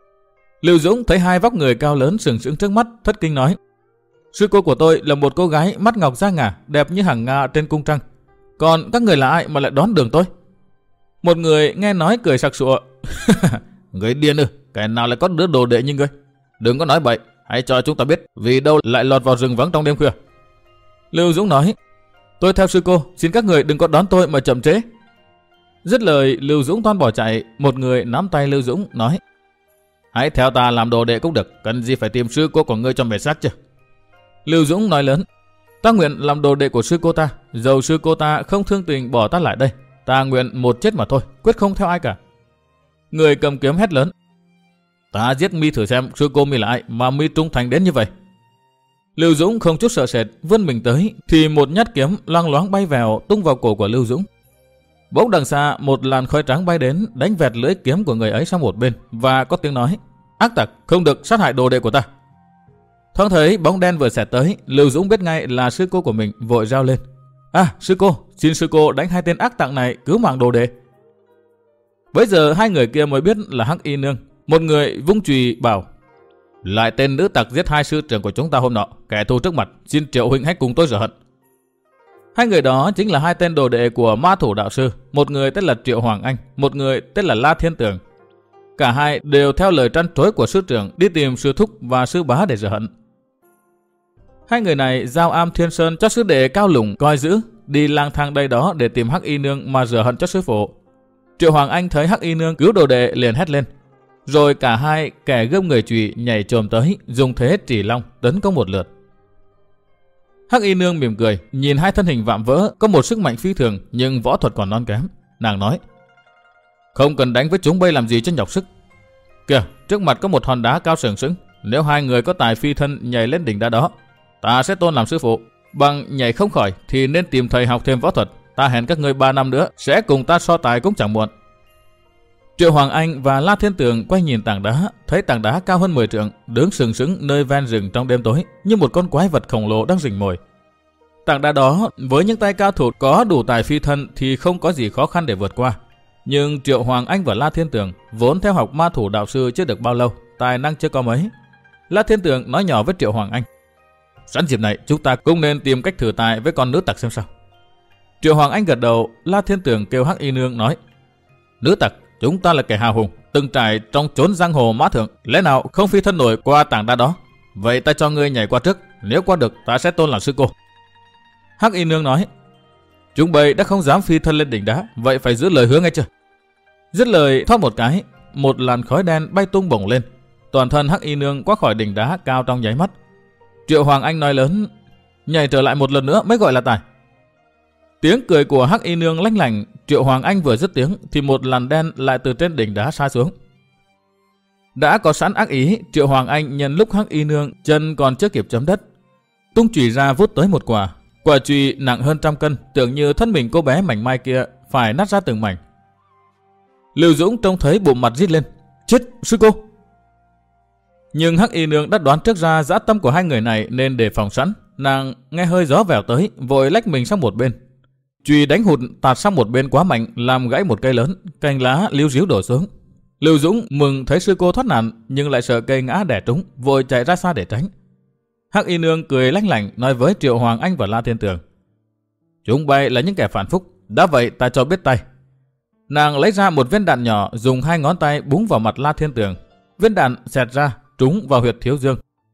Lưu Dũng thấy hai vóc người cao lớn sừng sững trước mắt, thất kinh nói, sư cô của tôi là một cô gái mắt ngọc da ngà, đẹp như hàng nga trên cung trăng. Còn các người là ai mà lại đón đường tôi? Một người nghe nói cười sặc sụa, người điên ư, kẻ nào lại có đứa đồ đệ như ngươi? Đừng có nói bậy, hãy cho chúng ta biết vì đâu lại lọt vào rừng vắng trong đêm khuya. Lưu Dũng nói, tôi theo sư cô, xin các người đừng có đón tôi mà chậm trễ. Dứt lời Lưu Dũng toan bỏ chạy. Một người nắm tay Lưu Dũng nói, hãy theo ta làm đồ đệ cũng được, cần gì phải tìm sư cô của ngươi cho mệt xác chứ. Lưu Dũng nói lớn, ta nguyện làm đồ đệ của sư cô ta, dầu sư cô ta không thương tình bỏ ta lại đây, ta nguyện một chết mà thôi, quyết không theo ai cả. Người cầm kiếm hét lớn, ta giết mi thử xem sư cô mi là ai mà mi trung thành đến như vậy. Lưu Dũng không chút sợ sệt vươn mình tới, thì một nhát kiếm loang loáng bay vào tung vào cổ của Lưu Dũng. Bỗng đằng xa một làn khói trắng bay đến, đánh vẹt lưỡi kiếm của người ấy sang một bên và có tiếng nói, ác tặc không được sát hại đồ đệ của ta. Thoáng thấy bóng đen vừa xẹt tới, Lưu Dũng biết ngay là sư cô của mình, vội rao lên. Sư cô, xin sư cô đánh hai tên ác tặc này cứu mạng đồ đệ. Bấy giờ hai người kia mới biết là Hắc Y Nương. Một người vung chùy bảo: lại tên nữ tặc giết hai sư trưởng của chúng ta hôm nọ, kẻ thù trước mặt, xin Triệu huynh hãy cùng tôi rửa hận. Hai người đó chính là hai tên đồ đệ của Ma Thủ đạo sư, một người tên là Triệu Hoàng Anh, một người tên là La Thiên Tường. Cả hai đều theo lời trăn trối của sư trưởng đi tìm sư thúc và sư bá để rửa hận. Hai người này giao am Thiên Sơn cho sư đệ Cao Lủng coi giữ, đi lang thang đây đó để tìm Hắc Y Nương mà rửa hận cho sư phụ. Triệu Hoàng Anh thấy Hắc Y Nương cứu đồ đệ liền hét lên. Rồi cả hai kẻ gươm người chùy nhảy chồm tới, dùng thế Trì Long tấn công một lượt. Hắc Y Nương mỉm cười, nhìn hai thân hình vạm vỡ có một sức mạnh phi thường nhưng võ thuật còn non kém. Nàng nói: không cần đánh với chúng bây làm gì cho nhọc sức. Kìa, trước mặt có một hòn đá cao sừng sững, nếu hai người có tài phi thân nhảy lên đỉnh đá đó, ta sẽ tôn làm sư phụ. Bằng nhảy không khỏi thì nên tìm thầy học thêm võ thuật. Ta hẹn các ngươi 3 năm nữa sẽ cùng ta so tài cũng chẳng muộn. Triệu Hoàng Anh và La Thiên Tường quay nhìn tảng đá, thấy tảng đá cao hơn 10 trượng, đứng sừng sững nơi ven rừng trong đêm tối, như một con quái vật khổng lồ đang rình mồi. Tảng đá đó với những tay cao thủ có đủ tài phi thân thì không có gì khó khăn để vượt qua. Nhưng Triệu Hoàng Anh và La Thiên Tường vốn theo học Ma Thủ đạo sư chưa được bao lâu, tài năng chưa có mấy. La Thiên Tường nói nhỏ với Triệu Hoàng Anh: sẵn dịp này chúng ta cũng nên tìm cách thử tài với con nữ tặc xem sao. Triệu Hoàng Anh gật đầu. La Thiên Tường kêu Hắc Y Nương nói: nữ tặc, chúng ta là kẻ hào hùng, từng trải trong chốn giang hồ mã thượng, lẽ nào không phi thân nổi qua tảng đá đó? Vậy ta cho ngươi nhảy qua trước, nếu qua được ta sẽ tôn làm sư cô. Hắc Y Nương nói: chúng bay đã không dám phi thân lên đỉnh đá, vậy phải giữ lời hứa ngay chưa? Dứt lời thoát một cái, một làn khói đen bay tung bổng lên, toàn thân Hắc Y Nương qua khỏi đỉnh đá cao trong nháy mắt. Triệu Hoàng Anh nói lớn: nhảy trở lại một lần nữa mới gọi là tài. Tiếng cười của Hắc Y Nương lanh lảnh. Triệu Hoàng Anh vừa dứt tiếng thì một làn đen lại từ trên đỉnh đá sa xuống. Đã có sẵn ác ý, Triệu Hoàng Anh nhân lúc Hắc Y Nương chân còn chưa kịp chấm đất, tung chùy ra vút tới một quả. Quả chùy nặng hơn 100 cân, tưởng như thân mình cô bé mảnh mai kia phải nát ra từng mảnh. Lưu Dũng trông thấy bụng mặt rít lên: chết, sư cô! Nhưng Hắc Y Nương đã đoán trước ra dã tâm của hai người này nên đề phòng sẵn. Nàng nghe hơi gió vèo tới, vội lách mình sang một bên. Chùy đánh hụt tạt sang một bên quá mạnh, làm gãy một cây lớn, cành lá líu ríu đổ xuống. Lưu Dũng mừng thấy sư cô thoát nạn, nhưng lại sợ cây ngã đẻ trúng, vội chạy ra xa để tránh. Hắc Y Nương cười lanh lảnh nói với Triệu Hoàng Anh và La Thiên Tường: chúng bay là những kẻ phản phúc, đã vậy ta cho biết tay. Nàng lấy ra một viên đạn nhỏ, dùng 2 ngón tay búng vào mặt La Thiên Tường. Viên đạn xẹt ra, trúng vào huyệt thiếu dương.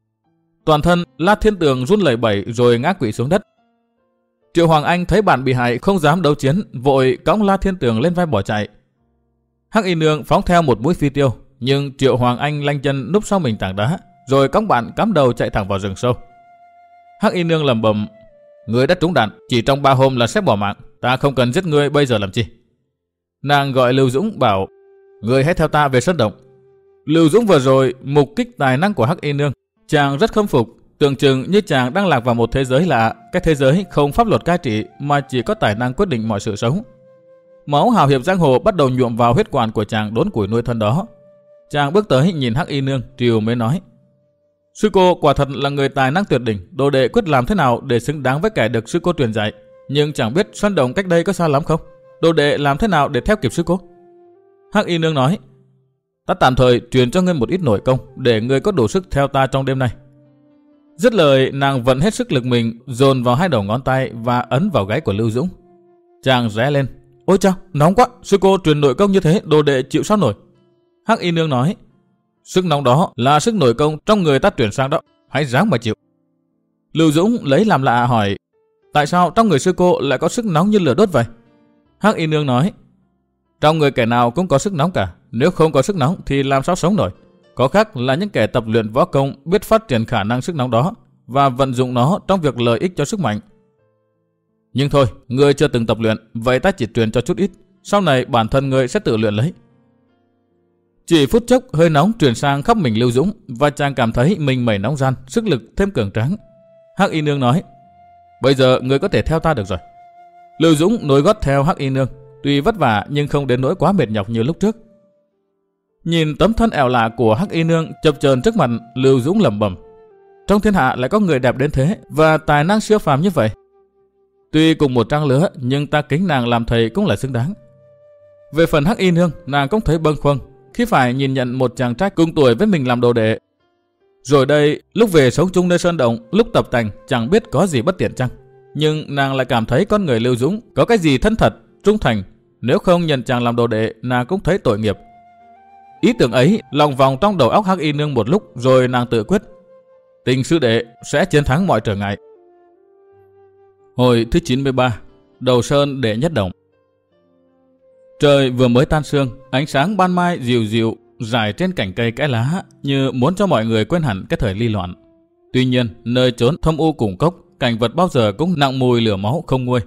Toàn thân La Thiên Tường run lẩy bẩy rồi ngã quỵ xuống đất. Triệu Hoàng Anh thấy bạn bị hại không dám đấu chiến, vội cõng La Thiên Tường lên vai bỏ chạy. Hắc Y Nương phóng theo một mũi phi tiêu, nhưng Triệu Hoàng Anh lanh chân núp sau mình tảng đá, rồi cõng bạn cắm đầu chạy thẳng vào rừng sâu. Hắc Y Nương lẩm bẩm: ngươi đã trúng đạn, chỉ trong 3 hôm là sẽ bỏ mạng, ta không cần giết ngươi bây giờ làm chi. Nàng gọi Lưu Dũng bảo: ngươi hãy theo ta về sơn động. Lưu Dũng vừa rồi mục kích tài năng của Hắc Y Nương, chàng rất khâm phục, tưởng chừng như chàng đang lạc vào một thế giới lạ, cái thế giới không pháp luật cai trị mà chỉ có tài năng quyết định mọi sự sống. Máu hào hiệp giang hồ bắt đầu nhuộm vào huyết quản của chàng đốn củi nuôi thân đó. Chàng bước tới nhìn Hắc Y Nương, triều mới nói: sư cô quả thật là người tài năng tuyệt đỉnh, đồ đệ quyết làm thế nào để xứng đáng với kẻ được sư cô truyền dạy. Nhưng chẳng biết sơn động cách đây có xa lắm không? Đồ đệ làm thế nào để theo kịp sư cô? Hắc Y Nương nói: ta tạm thời truyền cho ngươi một ít nội công để ngươi có đủ sức theo ta trong đêm nay. Dứt lời, nàng vận hết sức lực mình, dồn vào 2 đầu ngón tay và ấn vào gáy của Lưu Dũng. Chàng ré lên: ôi chao, nóng quá, sư cô truyền nội công như thế, đồ đệ chịu sao nổi. Hắc Y Nương nói: sức nóng đó là sức nội công trong người ta truyền sang đó, hãy ráng mà chịu. Lưu Dũng lấy làm lạ hỏi: tại sao trong người sư cô lại có sức nóng như lửa đốt vậy? Hắc Y Nương nói: trong người kẻ nào cũng có sức nóng cả, nếu không có sức nóng thì làm sao sống nổi. Có khác là những kẻ tập luyện võ công biết phát triển khả năng sức nóng đó và vận dụng nó trong việc lợi ích cho sức mạnh. Nhưng thôi, ngươi chưa từng tập luyện, vậy ta chỉ truyền cho chút ít, sau này bản thân ngươi sẽ tự luyện lấy. Chỉ phút chốc hơi nóng truyền sang khắp mình Lưu Dũng và chàng cảm thấy mình mẩy nóng ran, sức lực thêm cường tráng. Hắc Y Nương nói: bây giờ ngươi có thể theo ta được rồi. Lưu Dũng nối gót theo Hắc Y Nương, tuy vất vả nhưng không đến nỗi quá mệt nhọc như lúc trước. Nhìn tấm thân ẻo lạ của Hắc Y Nương chập chờn trước mặt, Lưu Dũng lẩm bẩm: trong thiên hạ lại có người đẹp đến thế và tài năng siêu phàm như vậy. Tuy cùng một trang lứa nhưng ta kính nàng làm thầy cũng là xứng đáng. Về phần Hắc Y Nương, nàng cũng thấy bâng khuâng khi phải nhìn nhận một chàng trai cùng tuổi với mình làm đồ đệ. Rồi đây, lúc về sống chung nơi sơn động, lúc tập tành chẳng biết có gì bất tiện chăng. Nhưng nàng lại cảm thấy con người Lưu Dũng có cái gì thân thật, trung thành. Nếu không nhận chàng làm đồ đệ, nàng cũng thấy tội nghiệp. Ý tưởng ấy lòng vòng trong đầu óc Hắc Y Nương một lúc, rồi nàng tự quyết: tình sư đệ sẽ chiến thắng mọi trở ngại. Hồi thứ 93, đầu sơn đệ nhất động. Trời vừa mới tan sương, ánh sáng ban mai dịu dịu rải trên cành cây cái lá như muốn cho mọi người quên hẳn cái thời ly loạn. Tuy nhiên, nơi chốn thâm u cùng cốc, cảnh vật bao giờ cũng nặng mùi lửa máu không nguôi.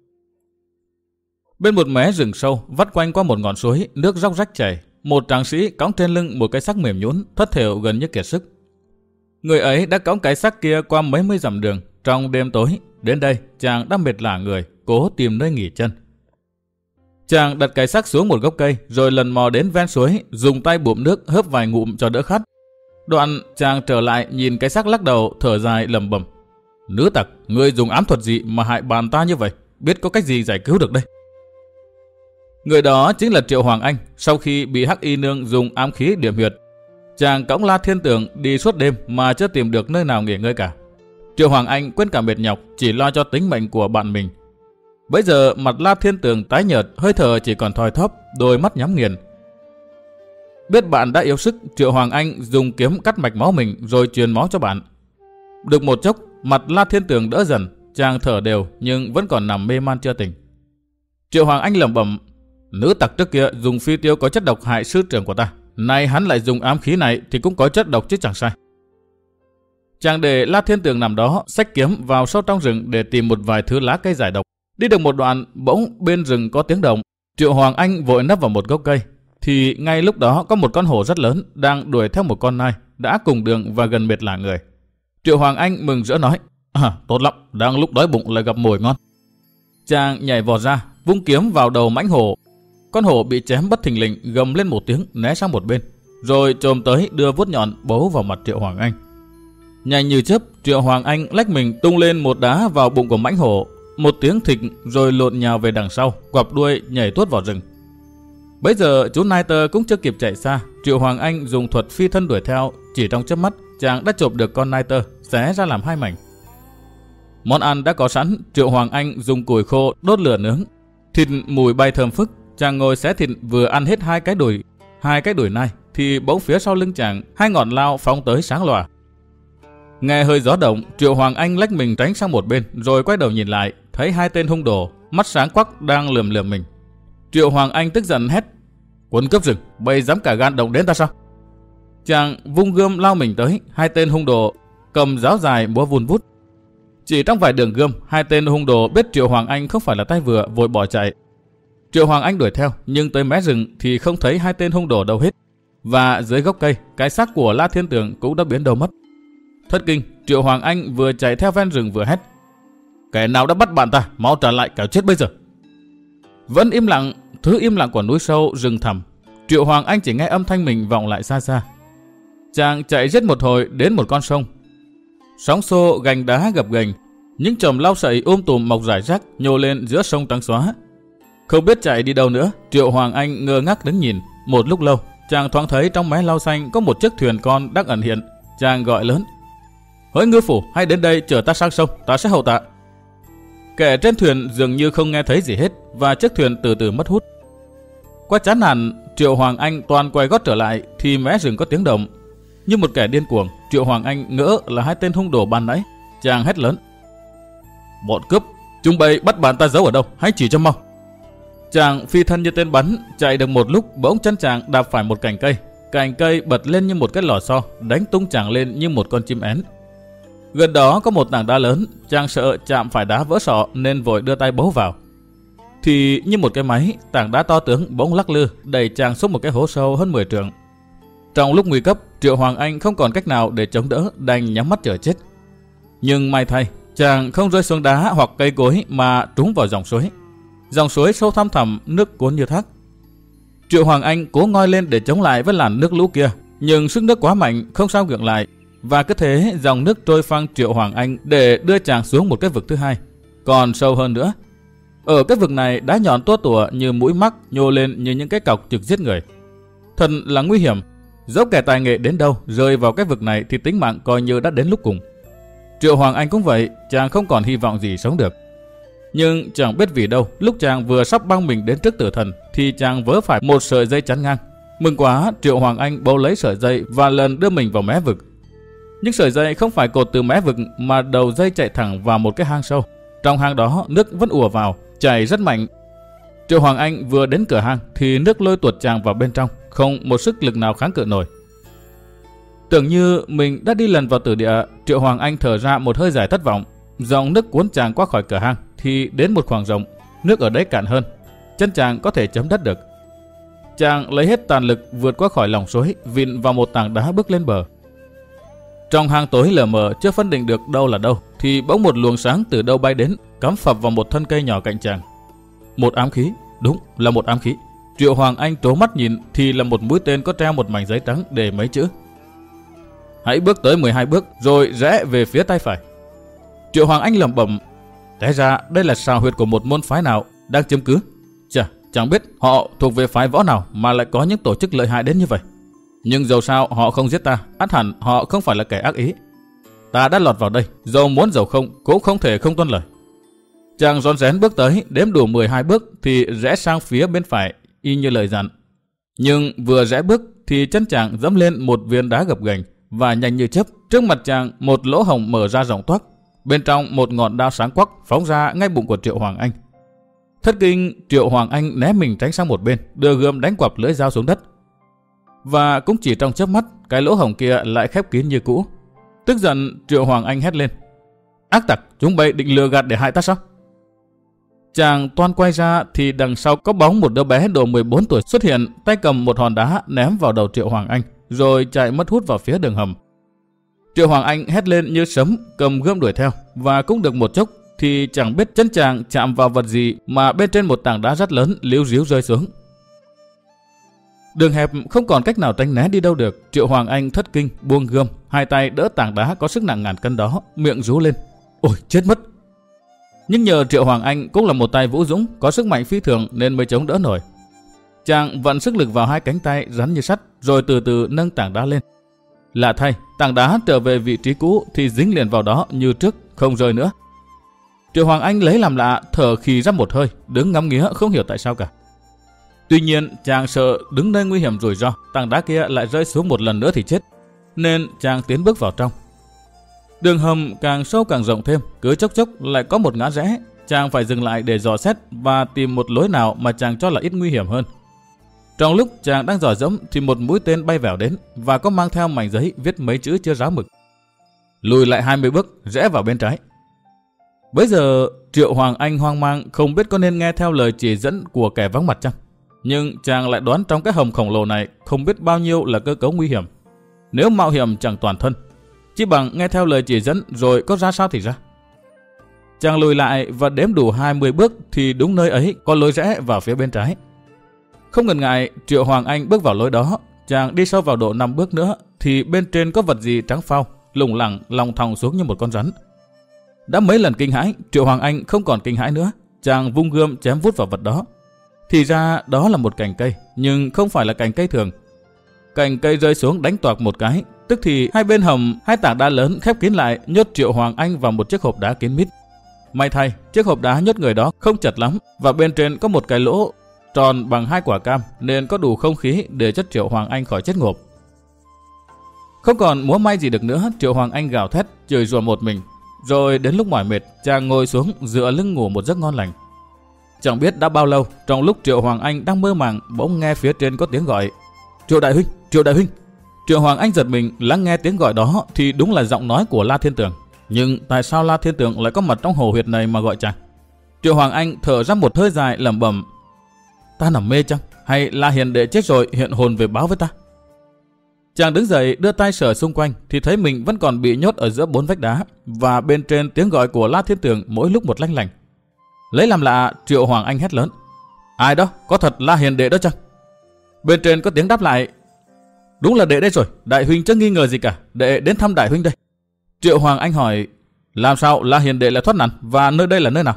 Bên một mé rừng sâu, vắt quanh qua một ngọn suối, nước róc rách chảy, một tráng sĩ cõng trên lưng một cái xác mềm nhũn, thất thểu gần như kiệt sức. Người ấy đã cõng cái xác kia qua mấy mươi dặm đường trong đêm tối. Đến đây, chàng đã mệt lả người, cố tìm nơi nghỉ chân. Chàng đặt cái xác xuống một gốc cây, rồi lần mò đến ven suối, dùng tay bụm nước hớp vài ngụm cho đỡ khát. Đoạn chàng trở lại nhìn cái xác lắc đầu, thở dài lẩm bẩm: nữ tặc, ngươi dùng ám thuật gì mà hại bạn ta như vậy? Biết có cách gì giải cứu được đây? Người đó chính là Triệu Hoàng Anh. Sau khi bị Hắc Y Nương dùng ám khí điểm huyệt, chàng cõng La Thiên Tường đi suốt đêm mà chưa tìm được nơi nào nghỉ ngơi cả. Triệu Hoàng Anh quên cả mệt nhọc, chỉ lo cho tính mệnh của bạn mình. Bấy giờ mặt La Thiên Tường tái nhợt, hơi thở chỉ còn thoi thóp, đôi mắt nhắm nghiền. Biết bạn đã yếu sức, Triệu Hoàng Anh dùng kiếm cắt mạch máu mình rồi truyền máu cho bạn. Được một chốc, mặt La Thiên Tường đỡ dần, chàng thở đều nhưng vẫn còn nằm mê man chưa tỉnh. Triệu Hoàng Anh lẩm bẩm: nữ tặc trước kia dùng phi tiêu có chất độc hại sư trưởng của ta, nay hắn lại dùng ám khí này thì cũng có chất độc chứ chẳng sai. Chàng để La Thiên Tường nằm đó, xách kiếm vào sâu trong rừng để tìm một vài thứ lá cây giải độc. Đi được một đoạn, bỗng bên rừng có tiếng động. Triệu Hoàng Anh vội nấp vào một gốc cây. Thì ngay lúc đó có một con hổ rất lớn đang đuổi theo một con nai, đã cùng đường và gần mệt lả người. Triệu Hoàng Anh mừng rỡ nói: tốt lắm, đang lúc đói bụng lại gặp mồi ngon. Chàng nhảy vọt ra, vung kiếm vào đầu mãnh hổ. Con hổ bị chém bất thình lình, gầm lên một tiếng né sang một bên, rồi chồm tới đưa vuốt nhọn bấu vào mặt Triệu Hoàng Anh. Nhanh như chớp, Triệu Hoàng Anh lách mình tung lên một đá vào bụng của mãnh hổ. Một tiếng thịch rồi lộn nhào về đằng sau, quặp đuôi nhảy tuốt vào rừng. Bấy giờ chú nai tơ cũng chưa kịp chạy xa, Triệu Hoàng Anh dùng thuật phi thân đuổi theo. Chỉ trong chớp mắt, chàng đã chộp được con nai tơ, xé ra làm hai mảnh. Món ăn đã có sẵn, Triệu Hoàng Anh dùng củi khô đốt lửa nướng. Thịt mùi bay thơm phức, chàng ngồi xé thịt vừa ăn hết hai cái đùi nai, thì bỗng phía sau lưng chàng hai ngọn lao phóng tới sáng lòa. Nghe hơi gió động, Triệu Hoàng Anh lách mình tránh sang một bên, rồi quay đầu nhìn lại, thấy hai tên hung đồ, mắt sáng quắc đang lườm lườm mình. Triệu Hoàng Anh tức giận hét: quân cướp rừng, bây dám cả gan động đến ta sao? Chàng vung gươm lao mình tới, hai tên hung đồ cầm giáo dài múa vun vút. Chỉ trong vài đường gươm, hai tên hung đồ biết Triệu Hoàng Anh không phải là tay vừa, vội bỏ chạy. Triệu Hoàng Anh đuổi theo, nhưng tới mé rừng thì không thấy hai tên hung đồ đâu hết. Và dưới gốc cây, cái xác của La Thiên Tường cũng đã biến đâu mất. Thất kinh, Triệu Hoàng Anh vừa chạy theo ven rừng vừa hét: kẻ nào đã bắt bạn ta, mau trả lại kẻo chết bây giờ. Vẫn im lặng, thứ im lặng của núi sâu rừng thẳm. Triệu Hoàng Anh chỉ nghe âm thanh mình vọng lại xa xa. Chàng chạy giết một hồi đến một con sông. Sóng xô gành đá gập ghềnh, những chòm lau sậy tùm mọc rải rác nhô lên giữa sông trắng xóa. Không biết chạy đi đâu nữa, Triệu Hoàng Anh ngơ ngác đứng nhìn. Một lúc lâu, chàng thoáng thấy trong mé lau xanh có một chiếc thuyền con đang ẩn hiện. Chàng gọi lớn: hỡi ngư phủ, hãy đến đây chở ta sang sông, ta sẽ hậu tạ. Kẻ trên thuyền dường như không nghe thấy gì hết, và chiếc thuyền từ từ mất hút. Qua chán nản, Triệu Hoàng Anh toàn quay gót trở lại thì mé rừng có tiếng động. Như một kẻ điên cuồng, Triệu Hoàng Anh ngỡ là hai tên hung đồ ban nãy. Chàng hét lớn: bọn cướp, chúng bay bắt bạn ta giấu ở đâu, hãy chỉ cho mau. Chàng phi thân như tên bắn, chạy được một lúc bỗng chân chàng đạp phải một cành cây bật lên như một cái lò xo, đánh tung chàng lên như một con chim én. Gần đó có một tảng đá lớn, chàng sợ chạm phải đá vỡ sọ nên vội đưa tay bấu vào. Thì như một cái máy, tảng đá to tướng bỗng lắc lư, đẩy chàng xuống một cái hố sâu hơn 10 trượng. Trong lúc nguy cấp, Triệu Hoàng Anh không còn cách nào để chống đỡ, đành nhắm mắt chờ chết. Nhưng may thay, chàng không rơi xuống đá hoặc cây cối mà trúng vào dòng suối. Dòng suối sâu thăm thẳm, nước cuốn như thác. Triệu Hoàng Anh cố ngoi lên để chống lại với làn nước lũ kia, nhưng sức nước quá mạnh không sao gượng lại, và cứ thế dòng nước trôi phăng Triệu Hoàng Anh để đưa chàng xuống một cái vực thứ hai, còn sâu hơn nữa. Ở cái vực này đá nhọn tua tủa như mũi mắc nhô lên như những cái cọc trực giết người. Thật là nguy hiểm. Dẫu kẻ tài nghệ đến đâu rơi vào cái vực này thì tính mạng coi như đã đến lúc cùng. Triệu Hoàng Anh cũng vậy, chàng không còn hy vọng gì sống được. Nhưng chẳng biết vì đâu, lúc chàng vừa sắp băng mình đến trước tử thần thì chàng vớ phải một sợi dây chắn ngang. Mừng quá, Triệu Hoàng Anh bấu lấy sợi dây và lần đưa mình vào mé vực. Nhưng sợi dây không phải cột từ mé vực mà đầu dây chạy thẳng vào một cái hang sâu. Trong hang đó nước vẫn ùa vào, chảy rất mạnh. Triệu Hoàng Anh vừa đến cửa hang thì nước lôi tuột chàng vào bên trong, không một sức lực nào kháng cự nổi. Tưởng như mình đã đi lần vào tử địa, Triệu Hoàng Anh thở ra một hơi dài thất vọng. Dòng nước cuốn chàng qua khỏi cửa hang thì đến một khoảng rộng, nước ở đấy cạn hơn, chân chàng có thể chấm đất được. Chàng lấy hết tàn lực vượt qua khỏi lòng suối, vịn vào một tảng đá bước lên bờ. Trong hang tối lờ mờ chưa phân định được đâu là đâu, thì bỗng một luồng sáng từ đâu bay đến, cắm phập vào một thân cây nhỏ cạnh chàng. Một ám khí, đúng là một ám khí. Triệu Hoàng Anh trố mắt nhìn thì là một mũi tên có treo một mảnh giấy trắng để mấy chữ: hãy bước tới 12 bước rồi rẽ về phía tay phải. Triệu Hoàng Anh lẩm bẩm, té ra đây là sào huyệt của một môn phái nào đang chiếm cứ. Chà, chẳng biết họ thuộc về phái võ nào mà lại có những tổ chức lợi hại đến như vậy. Nhưng dầu sao họ không giết ta, ắt hẳn họ không phải là kẻ ác ý. Ta đã lọt vào đây, dầu muốn dầu không cũng không thể không tuân lời. Chàng rón rén bước tới, đếm đủ 12 bước thì rẽ sang phía bên phải y như lời dặn. Nhưng vừa rẽ bước thì chân chàng dẫm lên một viên đá gập ghềnh và nhanh như chớp, trước mặt chàng một lỗ hổng mở ra rộng toác. Bên trong một ngọn đao sáng quắc phóng ra ngay bụng của Triệu Hoàng Anh. Thất kinh, Triệu Hoàng Anh né mình tránh sang một bên, đưa gươm đánh quặp lưỡi dao xuống đất. Và cũng chỉ trong chớp mắt, cái lỗ hổng kia lại khép kín như cũ. Tức giận, Triệu Hoàng Anh hét lên: ác tặc, chúng bay định lừa gạt để hại ta sao? Chàng toan quay ra thì đằng sau có bóng một đứa bé độ 14 tuổi xuất hiện, tay cầm một hòn đá ném vào đầu Triệu Hoàng Anh, rồi chạy mất hút vào phía đường hầm. Triệu Hoàng Anh hét lên như sấm, cầm gươm đuổi theo, và cũng được một chốc thì chẳng biết chân chàng chạm vào vật gì mà bên trên một tảng đá rất lớn líu ríu rơi xuống. Đường hẹp không còn cách nào tránh né đi đâu được. Triệu Hoàng Anh thất kinh buông gươm, hai tay đỡ tảng đá có sức nặng ngàn cân đó, miệng rú lên: ôi chết mất! Nhưng nhờ Triệu Hoàng Anh cũng là một tay vũ dũng, có sức mạnh phi thường nên mới chống đỡ nổi. Chàng vận sức lực vào hai cánh tay rắn như sắt, rồi từ từ nâng tảng đá lên. Lạ thay, tảng đá trở về vị trí cũ thì dính liền vào đó như trước, không rơi nữa. Triệu Hoàng Anh lấy làm lạ, thở khì ra một hơi, đứng ngắm nghía không hiểu tại sao cả. Tuy nhiên chàng sợ đứng nơi nguy hiểm rủi ro, tảng đá kia lại rơi xuống một lần nữa thì chết, nên chàng tiến bước vào trong. Đường hầm càng sâu càng rộng thêm, cứ chốc chốc lại có một ngã rẽ, chàng phải dừng lại để dò xét và tìm một lối nào mà chàng cho là ít nguy hiểm hơn. Trong lúc chàng đang dò dẫm thì một mũi tên bay vèo đến và có mang theo mảnh giấy viết mấy chữ chưa ráo mực: lùi lại 20 bước, rẽ vào bên trái. Bấy giờ Triệu Hoàng Anh hoang mang, không biết có nên nghe theo lời chỉ dẫn của kẻ vắng mặt chăng. Nhưng chàng lại đoán trong cái hầm khổng lồ này không biết bao nhiêu là cơ cấu nguy hiểm. Nếu mạo hiểm chẳng toàn thân, chỉ bằng nghe theo lời chỉ dẫn rồi có ra sao thì ra. Chàng lùi lại và đếm đủ 20 bước thì đúng nơi ấy có lối rẽ vào phía bên trái. Không ngần ngại, Triệu Hoàng Anh bước vào lối đó. Chàng đi sâu vào độ 5 bước nữa thì bên trên có vật gì trắng phao, lủng lẳng lòng thòng xuống như một con rắn. Đã mấy lần kinh hãi, Triệu Hoàng Anh không còn kinh hãi nữa. Chàng vung gươm chém vút vào vật đó. Thì ra đó là một cành cây, nhưng không phải là cành cây thường. Cành cây rơi xuống đánh toạc một cái, tức thì hai bên hầm, hai tảng đá lớn khép kín lại, nhốt Triệu Hoàng Anh vào một chiếc hộp đá kín mít. May thay, chiếc hộp đá nhốt người đó không chật lắm, và bên trên có một cái lỗ tròn bằng 2 quả cam, nên có đủ không khí để cho Triệu Hoàng Anh khỏi chết ngộp. Không còn múa may gì được nữa, Triệu Hoàng Anh gào thét chửi rủa một mình. Rồi đến lúc mỏi mệt, chàng ngồi xuống dựa lưng ngủ một giấc ngon lành. Chẳng biết đã bao lâu, trong lúc Triệu Hoàng Anh đang mơ màng, bỗng nghe phía trên có tiếng gọi: Triệu đại huynh, Triệu đại huynh. Triệu Hoàng Anh giật mình lắng nghe tiếng gọi đó thì đúng là giọng nói của La Thiên Tường. Nhưng tại sao La Thiên Tường lại có mặt trong hồ huyệt này mà gọi chàng? Triệu Hoàng Anh thở ra một hơi dài lẩm bẩm: ta nằm mê chăng? Hay La Hiền đệ chết rồi hiện hồn về báo với ta? Chàng đứng dậy đưa tay sờ xung quanh thì thấy mình vẫn còn bị nhốt ở giữa 4 vách đá, và bên trên tiếng gọi của La Thiên Tường mỗi lúc một lanh lảnh. Lấy làm lạ, Triệu Hoàng Anh hét lớn: ai đó? Có thật La Hiền đệ đó chăng? Bên trên có tiếng đáp lại. Đúng là đệ đây rồi, đại huynh chẳng nghi ngờ gì cả, đệ đến thăm đại huynh đây. Triệu Hoàng Anh hỏi, làm sao La Hiền đệ lại thoát nạn và nơi đây là nơi nào?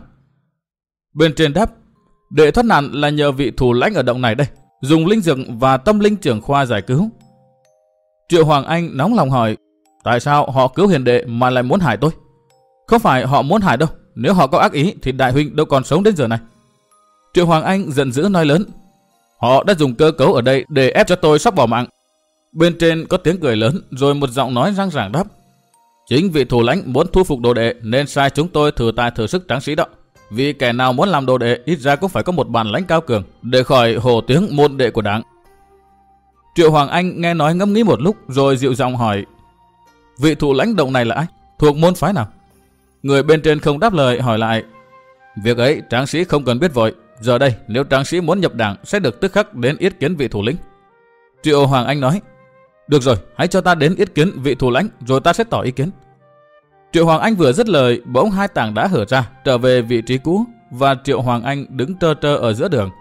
Bên trên đáp, đệ thoát nạn là nhờ vị thủ lãnh ở động này đây, dùng linh dược và tâm linh trưởng khoa giải cứu. Triệu Hoàng Anh nóng lòng hỏi, tại sao họ cứu Hiền đệ mà lại muốn hại tôi? Không phải họ muốn hại đâu, nếu họ có ác ý thì đại huynh đâu còn sống đến giờ này. Triệu Hoàng Anh giận dữ nói lớn, họ đã dùng cơ cấu ở đây để ép cho tôi sắp bỏ mạng. Bên trên có tiếng cười lớn, rồi một giọng nói răng ràng đáp, chính vị thủ lãnh muốn thu phục đồ đệ nên sai chúng tôi thử tài thử sức tráng sĩ đó. Vì kẻ nào muốn làm đồ đệ ít ra cũng phải có một bản lãnh cao cường để khỏi hổ tiếng môn đệ của đảng. Triệu Hoàng Anh nghe nói ngẫm nghĩ một lúc rồi dịu giọng hỏi, vị thủ lãnh động này là ai? Thuộc môn phái nào? Người bên trên không đáp lời, hỏi lại, việc ấy tráng sĩ không cần biết vội. Giờ đây nếu tráng sĩ muốn nhập đảng sẽ được tức khắc đến yết kiến vị thủ lĩnh. Triệu Hoàng Anh nói, được rồi, hãy cho ta đến yết kiến vị thủ lãnh rồi ta sẽ tỏ ý kiến. Triệu Hoàng Anh vừa dứt lời, bỗng hai tảng đá hở ra trở về vị trí cũ và Triệu Hoàng Anh đứng trơ trơ ở giữa đường.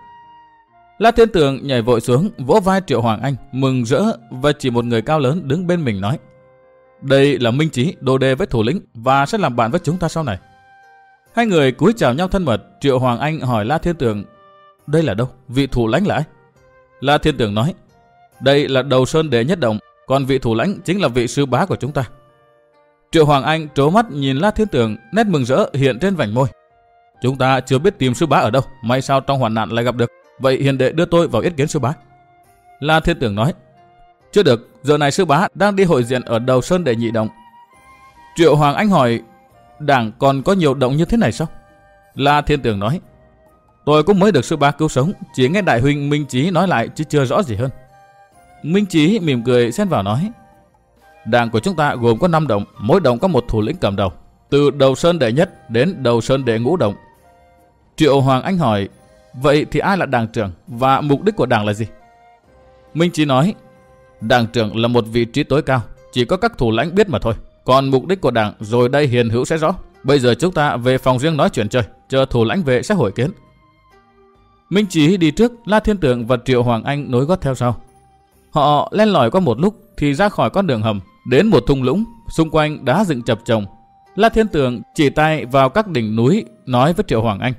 La Thiên Tường nhảy vội xuống, vỗ vai Triệu Hoàng Anh mừng rỡ và chỉ một người cao lớn đứng bên mình nói, đây là Minh Chí, đồ đệ với thủ lĩnh và sẽ làm bạn với chúng ta sau này. Hai người cúi chào nhau thân mật. Triệu Hoàng Anh hỏi La Thiên Tường, đây là đâu? Vị thủ lãnh là ai? La Thiên Tường nói, đây là Đầu Sơn Đệ Nhất Động, còn vị thủ lãnh chính là vị sư bá của chúng ta. Triệu Hoàng Anh trố mắt nhìn La Thiên Tường, nét mừng rỡ hiện trên vành môi. Chúng ta chưa biết tìm sư bá ở đâu, may sao trong hoạn nạn lại gặp được. Vậy hiền đệ đưa tôi vào yết kiến sư bá. La Thiên Tường nói, chưa được, giờ này sư bá đang đi hội diện ở Đầu Sơn Đệ Nhị Động. Triệu Hoàng Anh hỏi, đảng còn có nhiều động như thế này sao? La Thiên Tường nói, tôi cũng mới được sư bá cứu sống, chỉ nghe đại huynh Minh Chí nói lại chứ chưa rõ gì hơn. Minh Chí mỉm cười xen vào nói, đảng của chúng ta gồm có 5 động, mỗi động có một thủ lĩnh cầm đầu, từ Đầu Sơn Đệ Nhất đến Đầu Sơn Đệ Ngũ Động. Triệu Hoàng Anh hỏi, vậy thì ai là đảng trưởng và mục đích của đảng là gì? Minh Chí nói, đảng trưởng là một vị trí tối cao, chỉ có các thủ lãnh biết mà thôi. Còn mục đích của đảng rồi đây hiền hữu sẽ rõ. Bây giờ chúng ta về phòng riêng nói chuyện chơi, chờ thủ lãnh về sẽ hội kiến. Minh Chí đi trước, La Thiên Tường và Triệu Hoàng Anh nối gót theo sau. Họ len lỏi qua một lúc thì ra khỏi con đường hầm, đến một thung lũng, xung quanh đá dựng chập chồng. La Thiên Tường chỉ tay vào các đỉnh núi, nói với Triệu Hoàng Anh,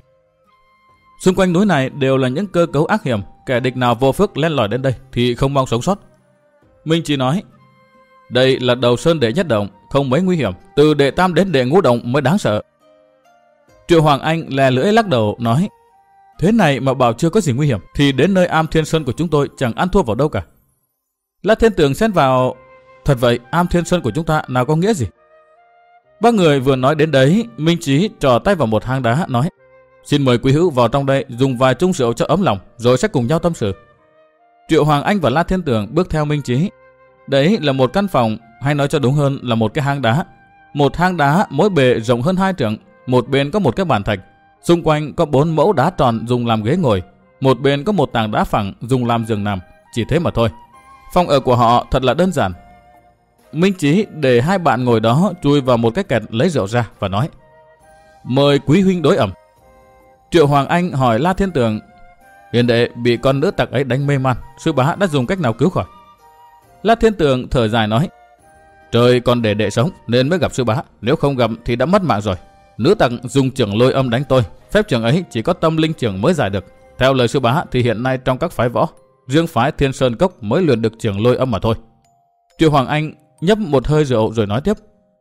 xung quanh núi này đều là những cơ cấu ác hiểm, kẻ địch nào vô phước len lỏi đến đây thì không mong sống sót. Minh Chí nói, đây là Đầu Sơn Đệ Nhất Động, không mấy nguy hiểm, từ Đệ Tam đến Đệ Ngũ Động mới đáng sợ. Triệu Hoàng Anh lè lưỡi lắc đầu nói, thế này mà bảo chưa có gì nguy hiểm thì đến nơi Am Thiên Sơn của chúng tôi chẳng ăn thua vào đâu cả. La Thiên Tường xen vào, thật vậy Am Thiên Sơn của chúng ta nào có nghĩa gì? Ba người vừa nói đến đấy, Minh Chí trò tay vào một hang đá nói, xin mời quý hữu vào trong đây dùng vài chung rượu cho ấm lòng rồi sẽ cùng nhau tâm sự. Triệu Hoàng Anh và La Thiên Tường bước theo Minh Chí. Đấy là một căn phòng, hay nói cho đúng hơn là một cái hang đá. Một hang đá mỗi bề rộng hơn 2 trượng, một bên có một cái bàn thạch, xung quanh có 4 mẫu đá tròn dùng làm ghế ngồi, một bên có một tảng đá phẳng dùng làm giường nằm, chỉ thế mà thôi. Phòng ở của họ thật là đơn giản. Minh Chí để hai bạn ngồi đó chui vào một cái kẹt lấy rượu ra và nói, mời quý huynh đối ẩm. Triệu Hoàng Anh hỏi La Thiên Tường, hiền đệ bị con nữ tặc ấy đánh mê man, sư bá đã dùng cách nào cứu khỏi? La Thiên Tường thở dài nói, trời còn để đệ sống nên mới gặp sư bá, nếu không gặp thì đã mất mạng rồi. Nữ tặc dùng chưởng lôi âm đánh tôi, phép chưởng ấy chỉ có tâm linh chưởng mới giải được. Theo lời sư bá thì hiện nay trong các phái võ, riêng phái Thiên Sơn Cốc mới luyện được chưởng lôi âm mà thôi. Triệu Hoàng Anh nhấp một hơi rượu rồi nói tiếp,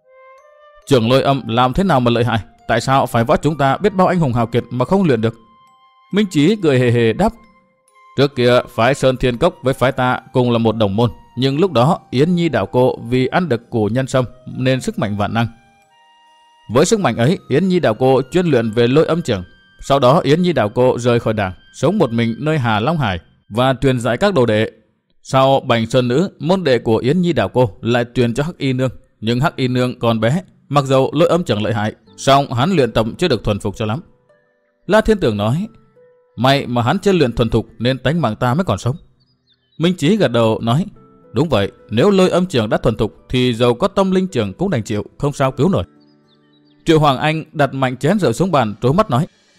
chưởng lôi âm làm thế nào mà lợi hại? Tại sao phái võ chúng ta biết bao anh hùng hào kiệt mà không luyện được? Minh Chí cười hề hề đáp, trước kia phái Sơn Thiên Cốc với phái ta cùng là một đồng môn, nhưng lúc đó Yến Nhi đạo cô vì ăn được củ nhân sâm nên sức mạnh vạn năng. Với sức mạnh ấy, Yến Nhi đạo cô chuyên luyện về lôi âm chưởng. Sau đó Yến Nhi đạo cô rời khỏi đảng, sống một mình nơi Hà Long Hải và truyền dạy các đồ đệ. Sau Bành Sơn Nữ, môn đệ của Yến Nhi đạo cô lại truyền cho Hắc Y Nương, nhưng Hắc Y Nương còn bé, mặc dầu lôi âm chưởng lợi hại, song hắn luyện tập chưa được thuần phục cho lắm. La Thiên Tường nói, may mà hắn chưa luyện thuần thục nên tánh mạng ta mới còn sống. Minh Chí gật đầu nói, đúng vậy, nếu lôi âm chưởng đã thuần thục thì dầu có tâm linh chưởng cũng đành chịu, không sao cứu nổi. Triệu Hoàng Anh đặt mạnh chén rượu xuống bàn, trố mắt nói,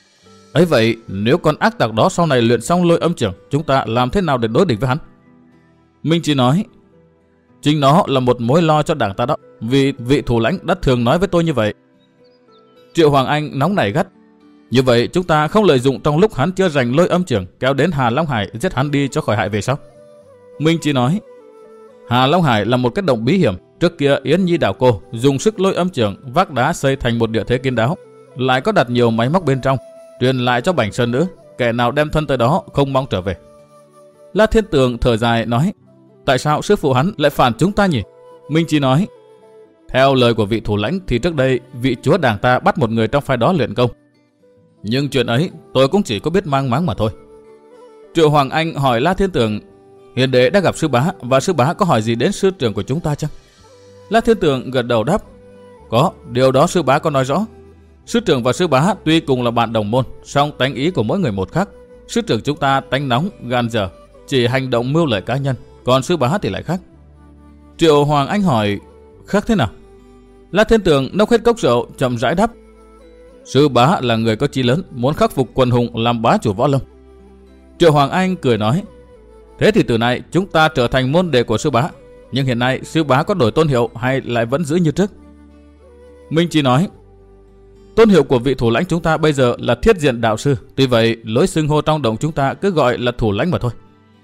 Ấy vậy, nếu con ác tặc đó sau này luyện xong lôi âm trưởng, chúng ta làm thế nào để đối địch với hắn? Minh Chí nói, chính nó là một mối lo cho đảng ta đó, vì vị thủ lãnh đã thường nói với tôi như vậy. Triệu Hoàng Anh nóng nảy gắt, như vậy chúng ta không lợi dụng trong lúc hắn chưa rành lôi âm trưởng kéo đến Hà Long Hải giết hắn đi cho khỏi hại về sau. Minh Chí nói, Hà Long Hải là một cái động bí hiểm. Trước kia Yến Nhi đảo cô dùng sức lôi âm trưởng vác đá xây thành một địa thế kín đáo, lại có đặt nhiều máy móc bên trong, truyền lại cho Bành Sơn nữa. Kẻ nào đem thân tới đó không mong trở về. La Thiên Tường thở dài nói, tại sao sư phụ hắn lại phản chúng ta nhỉ? Minh Chí nói, theo lời của vị thủ lãnh thì trước đây vị chúa đảng ta bắt một người trong phái đó luyện công. Nhưng chuyện ấy tôi cũng chỉ có biết mang máng mà thôi. Triệu Hoàng Anh hỏi La Thiên Tường, hiền đệ đã gặp sư bá và sư bá có hỏi gì đến sư trưởng của chúng ta chăng? La Thiên Tường gật đầu đáp, có, điều đó sư bá có nói rõ. Sư trưởng và sư bá tuy cùng là bạn đồng môn, song tánh ý của mỗi người một khác. Sư trưởng chúng ta tánh nóng, gan dở, chỉ hành động mưu lợi cá nhân, còn sư bá thì lại khác. Triệu Hoàng Anh hỏi, khác thế nào? La Thiên Tường nốc hết cốc rượu, chậm rãi đáp, sư bá là người có chí lớn, muốn khắc phục quần hùng làm bá chủ võ lâm. Triệu Hoàng Anh cười nói, thế thì từ nay chúng ta trở thành môn đệ của sư bá. Nhưng hiện nay sư bá có đổi tôn hiệu hay lại vẫn giữ như trước? Minh Chí nói, tôn hiệu của vị thủ lãnh chúng ta bây giờ là Thiết Diện đạo sư. Tuy vậy lối xưng hô trong đồng chúng ta cứ gọi là thủ lãnh mà thôi.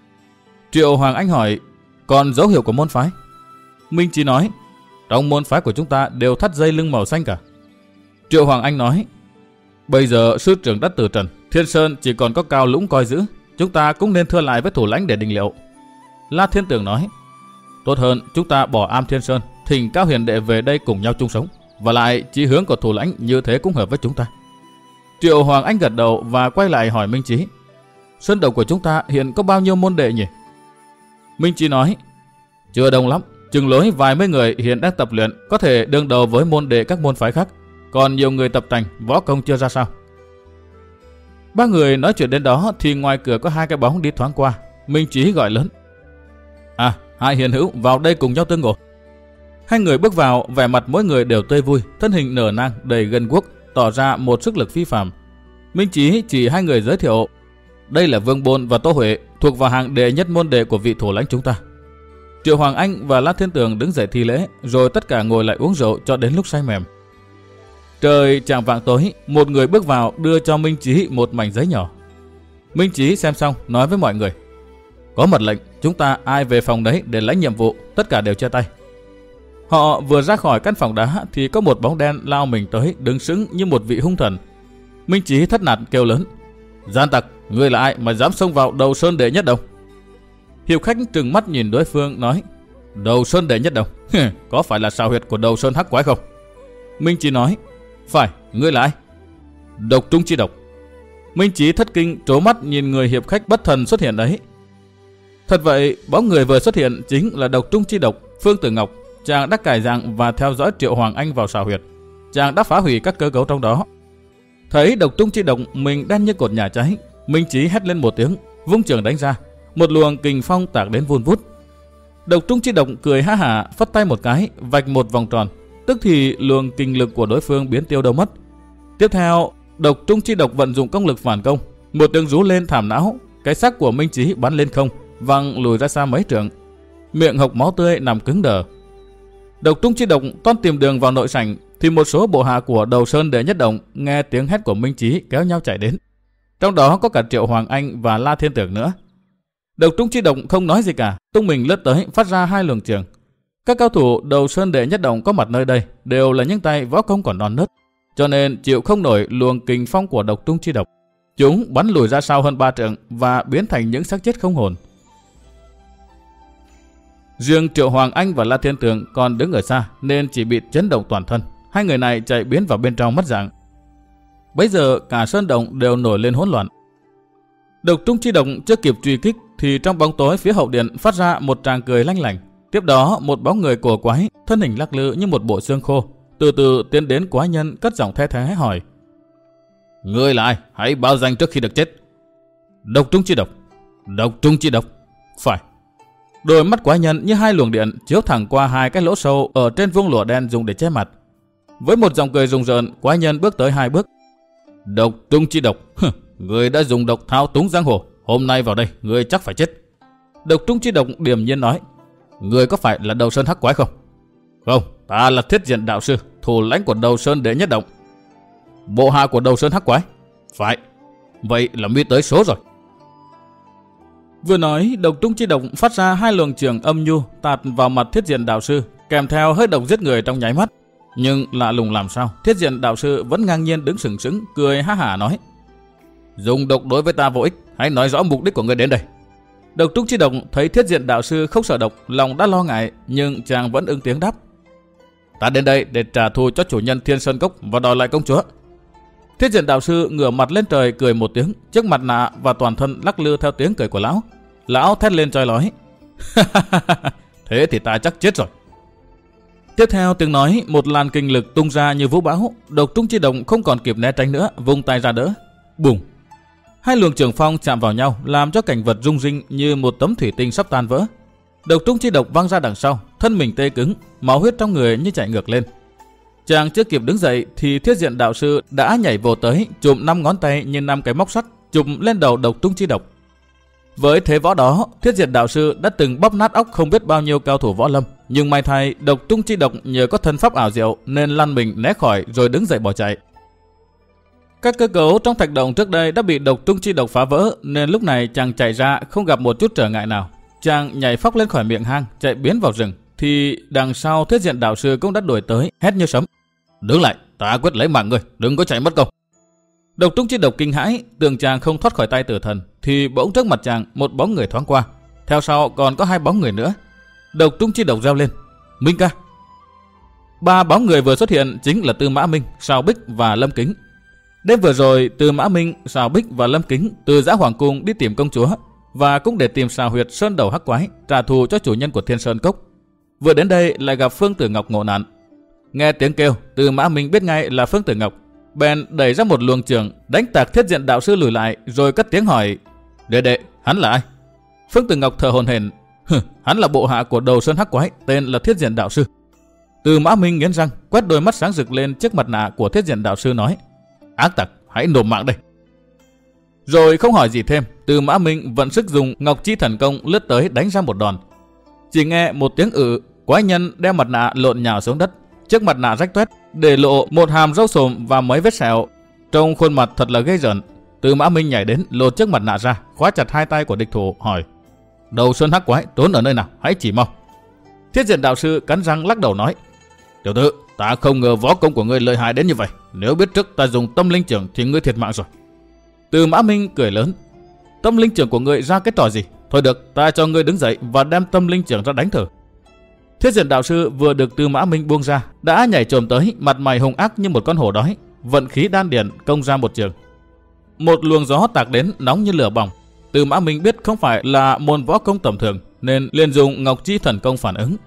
Triệu Hoàng Anh hỏi, còn dấu hiệu của môn phái? Minh Chí nói, trong môn phái của chúng ta đều thắt dây lưng màu xanh cả. Triệu Hoàng Anh nói, bây giờ sư trưởng đã từ trần, Thiên Sơn chỉ còn có Cao Lũng coi giữ, chúng ta cũng nên thưa lại với thủ lãnh để định liệu. La Thiên Tường nói, tốt hơn chúng ta bỏ am Thiên Sơn, thỉnh Cao hiền đệ về đây cùng nhau chung sống, và lại chí hướng của thủ lãnh như thế cũng hợp với chúng ta. Triệu Hoàng Anh gật đầu và quay lại hỏi Minh Chí, sơn đồng của chúng ta hiện có bao nhiêu môn đệ nhỉ? Minh Chí nói, chưa đông lắm, chừng lối vài mấy người hiện đang tập luyện, có thể đương đầu với môn đệ các môn phái khác, còn nhiều người tập tành, võ công chưa ra sao. Ba người nói chuyện đến đó thì ngoài cửa có hai cái bóng đi thoáng qua. Minh Chí gọi lớn, à, hai hiền hữu vào đây cùng nhau tương ngộ. Hai người bước vào, vẻ mặt mỗi người đều tươi vui, thân hình nở nang đầy gân guốc, tỏ ra một sức lực phi phàm. Minh Chí chỉ hai người giới thiệu, đây là Vương Bôn và Tô Huệ, thuộc vào hàng đệ nhất môn đệ của vị thủ lãnh chúng ta. Triệu Hoàng Anh và La Thiên Tường đứng dậy thi lễ, rồi tất cả ngồi lại uống rượu cho đến lúc say mềm. Trời chạng vạng tối, một người bước vào đưa cho Minh Chí một mảnh giấy nhỏ. Minh Chí xem xong nói với mọi người, có mật lệnh, chúng ta ai về phòng đấy để lãnh nhiệm vụ, tất cả đều chia tay. Họ vừa ra khỏi căn phòng đá thì có một bóng đen lao mình tới, đứng sững như một vị hung thần. Minh Chí thất nạt kêu lớn, gian tặc, ngươi là ai mà dám xông vào Đầu Sơn đệ nhất đồng? Hiệp khách trừng mắt nhìn đối phương nói, Đầu Sơn đệ nhất đồng, có phải là sao huyệt của Đầu Sơn hắc quái không? Minh Chí nói, phải, ngươi là ai? Độc Trung Chi Độc. Minh Chí thất kinh trố mắt nhìn người hiệp khách bất thần xuất hiện đấy. Thật vậy, bóng người vừa xuất hiện chính là Độc Trung Chi Độc, Phương Tử Ngọc. Chàng đã cài dạng và theo dõi Triệu Hoàng Anh vào xào huyệt. Chàng đã phá hủy các cơ cấu trong đó. Thấy Độc Trung Chi Độc mình đen như cột nhà cháy, Minh Chí hét lên một tiếng, vung trường đánh ra, một luồng kình phong tạc đến vun vút. Độc Trung Chi Độc cười ha hả, phất tay một cái, vạch một vòng tròn, tức thì luồng kình lực của đối phương biến tiêu đâu mất. Tiếp theo, Độc Trung Chi Độc vận dụng công lực phản công, một tiếng rú lên thảm não, cái xác của Minh Chí bắn lên không, văng lùi ra xa mấy trượng, miệng hộc máu tươi nằm cứng đờ. Độc Trung Chi Độc toan tìm đường vào nội sảnh thì một số bộ hạ của Đầu Sơn đệ nhất đồng nghe tiếng hét của Minh Chí kéo nhau chạy đến. Trong đó có cả Triệu Hoàng Anh và La Thiên Tường nữa. Độc Trung Chi Độc không nói gì cả, tung mình lướt tới phát ra hai luồng trường. Các cao thủ Đầu Sơn đệ nhất đồng có mặt nơi đây đều là những tay võ công còn non nớt, cho nên chịu không nổi luồng kình phong của Độc Trung Chi Độc. Chúng bắn lùi ra sau hơn 3 trượng và biến thành những xác chết không hồn. Riêng Triệu Hoàng Anh và La Thiên Tường còn đứng ở xa nên chỉ bị chấn động toàn thân. Hai người này chạy biến vào bên trong mất dạng. Bấy giờ cả sơn động đều nổi lên hỗn loạn. Độc Trung Chi Độc chưa kịp truy kích thì trong bóng tối phía hậu điện phát ra một tràng cười lanh lảnh. Tiếp đó một bóng người cổ quái, thân hình lắc lư như một bộ xương khô, từ từ tiến đến quái nhân, cất giọng the thé hỏi: "Ngươi là ai? Hãy báo danh trước khi được chết." Độc Trung Chi Độc. Độc Trung Chi Độc. Phải. Đôi mắt quái nhân như hai luồng điện chiếu thẳng qua hai cái lỗ sâu ở trên vuông lụa đen dùng để che mặt. Với một giọng cười rùng rợn, quái nhân bước tới 2 bước. Độc trung chi độc, người đã dùng độc thao túng giang hồ, hôm nay vào đây người chắc phải chết. Độc trung chi độc điềm nhiên nói, người có phải là Đầu Sơn hắc quái không? Không, ta là Thiết Diện đạo sư, thủ lãnh của Đầu Sơn đệ nhất động. Bộ hạ của Đầu Sơn hắc quái? Phải. Vậy là mi tới số rồi. Vừa nói, độc trung chi độc phát ra hai luồng trường âm nhu tạt vào mặt Thiết Diện đạo sư, kèm theo hơi độc giết người trong nháy mắt. Nhưng lạ lùng làm sao, Thiết Diện đạo sư vẫn ngang nhiên đứng sừng sững, cười ha hả nói, dùng độc đối với ta vô ích, hãy nói rõ mục đích của người đến đây. Độc trung chi độc thấy Thiết Diện đạo sư không sợ độc, lòng đã lo ngại, nhưng chàng vẫn ứng tiếng đáp, ta đến đây để trả thù cho chủ nhân Thiên Sơn Cốc và đòi lại công chúa. Thiết Diện đạo sư ngửa mặt lên trời cười một tiếng, chiếc mặt nạ và toàn thân lắc lư theo tiếng cười của lão. Lão thét lên choi lói, thế thì ta chắc chết rồi. Tiếp theo tiếng nói, một làn kinh lực tung ra như vũ bão, độc trung chi độc không còn kịp né tránh nữa, vung tay ra đỡ. Bùng! Hai luồng trường phong chạm vào nhau, làm cho cảnh vật rung rinh như một tấm thủy tinh sắp tan vỡ. Độc trung chi độc văng ra đằng sau, thân mình tê cứng, máu huyết trong người như chạy ngược lên. Chàng chưa kịp đứng dậy thì Thiết Diện đạo sư đã nhảy vồ tới, chụm 5 ngón tay như 5 cái móc sắt, chụm lên đầu độc trung chi độc. Với thế võ đó, Thiết Diện đạo sư đã từng bóp nát óc không biết bao nhiêu cao thủ võ lâm, nhưng may thay độc trung chi độc nhờ có thân pháp ảo diệu nên lăn mình né khỏi rồi đứng dậy bỏ chạy. Các cơ cấu trong thạch động trước đây đã bị độc trung chi độc phá vỡ, nên lúc này chàng chạy ra không gặp một chút trở ngại nào. Chàng nhảy phóc lên khỏi miệng hang, chạy biến vào rừng, thì đằng sau Thiết Diện đạo sư cũng đã đuổi tới, hét như sấm, đứng lại, ta quyết lấy mạng ngươi, đừng có chạy mất công. Độc trung chi độc kinh hãi, tưởng chàng không thoát khỏi tay tử thần, thì bỗng trước mặt chàng một bóng người thoáng qua, theo sau còn có 2 bóng người nữa. Độc trung chi độc reo lên, Minh ca. 3 bóng người vừa xuất hiện chính là Tư Mã Minh, Sào Bích và Lâm Kính. Đêm vừa rồi, Tư Mã Minh, Sào Bích và Lâm Kính từ Dã Hoàng Cung đi tìm công chúa, và cũng để tìm xào huyệt Sơn Đầu hắc quái, trả thù cho chủ nhân của Thiên Sơn Cốc. Vừa đến đây lại gặp Phương Tử Ngọc ngộ nạn. Nghe tiếng kêu, Tư Mã Minh biết ngay là Phương Tử Ngọc, bèn đẩy ra một luồng trường đánh tạc Thiết Diện đạo sư lùi lại, rồi cất tiếng hỏi, đệ đệ, hắn là ai? Phương Tử Ngọc thở hổn hển, hắn là bộ hạ của Đầu Sơn hắc quái, tên là Thiết Diện đạo sư. Tư Mã Minh nghiến răng, quét đôi mắt sáng rực lên trước mặt nạ của Thiết Diện đạo sư nói, ác tặc, hãy nộp mạng đây. Rồi không hỏi gì thêm, Tư Mã Minh vận sức dùng Ngọc Chi Thần Công lướt tới đánh ra một đòn. Chỉ nghe một tiếng quái nhân đem mặt nạ lộn nhào xuống đất, chiếc mặt nạ rách toét, để lộ một hàm râu sồm và mấy vết sẹo, trông khuôn mặt thật là ghê rợn. Tư Mã Minh nhảy đến lột chiếc mặt nạ ra, khóa chặt 2 tay của địch thủ, hỏi, Đầu Sơn hắc quái trốn ở nơi nào, hãy chỉ mau. Thiết Diện đạo sư cắn răng lắc đầu nói, tiểu tử, ta không ngờ võ công của ngươi lợi hại đến như vậy, nếu biết trước ta dùng tâm linh trưởng thì ngươi thiệt mạng rồi. Tư Mã Minh cười lớn, tâm linh trưởng của ngươi ra cái trò gì? Thôi được, ta cho ngươi đứng dậy và đem tâm linh trưởng ra đánh thử. Thiết Diện đạo sư vừa được Tư Mã Minh buông ra, đã nhảy trồm tới, mặt mày hung ác như một con hổ đói, vận khí đan điền công ra một trường. Một luồng gió tạc đến nóng như lửa bỏng. Tư Mã Minh biết không phải là môn võ công tầm thường, nên liền dùng Ngọc Chi Thần Công phản ứng.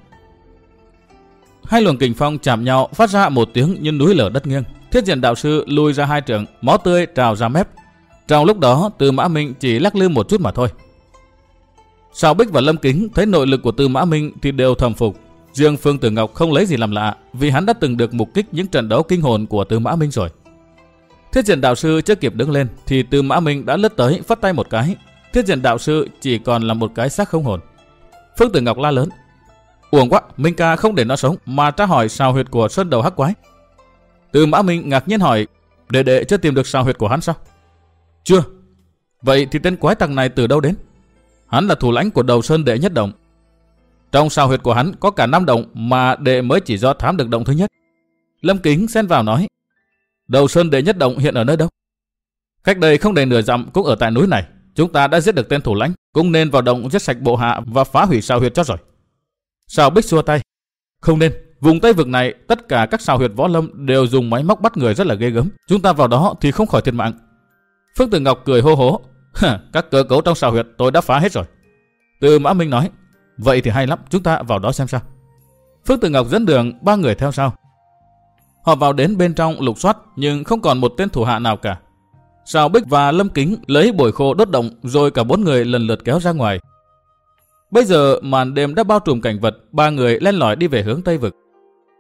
2 luồng kình phong chạm nhau, phát ra một tiếng như núi lở đất nghiêng. Thiết Diện đạo sư lùi ra 2 trượng, máu tươi trào ra mép. Trong lúc đó, Tư Mã Minh chỉ lắc lư một chút mà thôi. Sào Bích và Lâm Kính thấy nội lực của Tư Mã Minh thì đều thầm phục. Riêng Phương Tử Ngọc không lấy gì làm lạ, vì hắn đã từng được mục kích những trận đấu kinh hồn của Tư Mã Minh rồi. Thiết Diện đạo sư chưa kịp đứng lên thì Tư Mã Minh đã lướt tới phất tay một cái. Thiết Diện đạo sư chỉ còn là một cái xác không hồn. Phương Tử Ngọc la lớn, uổng quá, Minh ca không để nó sống mà tra hỏi xào huyệt của Sơn Đầu hắc quái. Tư Mã Minh ngạc nhiên hỏi, đệ đệ chưa tìm được xào huyệt của hắn sao? Chưa. Vậy thì tên quái tặc này từ đâu đến? Hắn là thủ lãnh của Đầu Sơn đệ nhất động. Trong xào huyệt của hắn có cả 5 động mà đệ mới chỉ do thám được động thứ nhất. Lâm Kính xen vào nói, Đầu Sơn đệ nhất động hiện ở nơi đâu? Cách đây không đầy nửa dặm cũng ở tại núi này. Chúng ta đã giết được tên thủ lãnh, cũng nên vào động giết sạch bộ hạ và phá hủy xào huyệt cho rồi. Sào Bích xua tay, không nên. Vùng Tây vực này tất cả các xào huyệt võ lâm đều dùng máy móc bắt người rất là ghê gớm. Chúng ta vào đó thì không khỏi thiệt mạng. Phương Tử Ngọc cười hô hố, các cơ cấu trong xào huyệt tôi đã phá hết rồi. Tư Mã Minh nói, vậy thì hay lắm, chúng ta vào đó xem sao. Phương Tử Ngọc dẫn đường, 3 người theo sau. Họ vào đến bên trong lục soát nhưng không còn một tên thủ hạ nào cả. Sào Bích và Lâm Kính lấy bồi khô đốt động, rồi cả 4 người lần lượt kéo ra ngoài. Bây giờ màn đêm đã bao trùm cảnh vật, 3 người len lỏi đi về hướng Tây vực.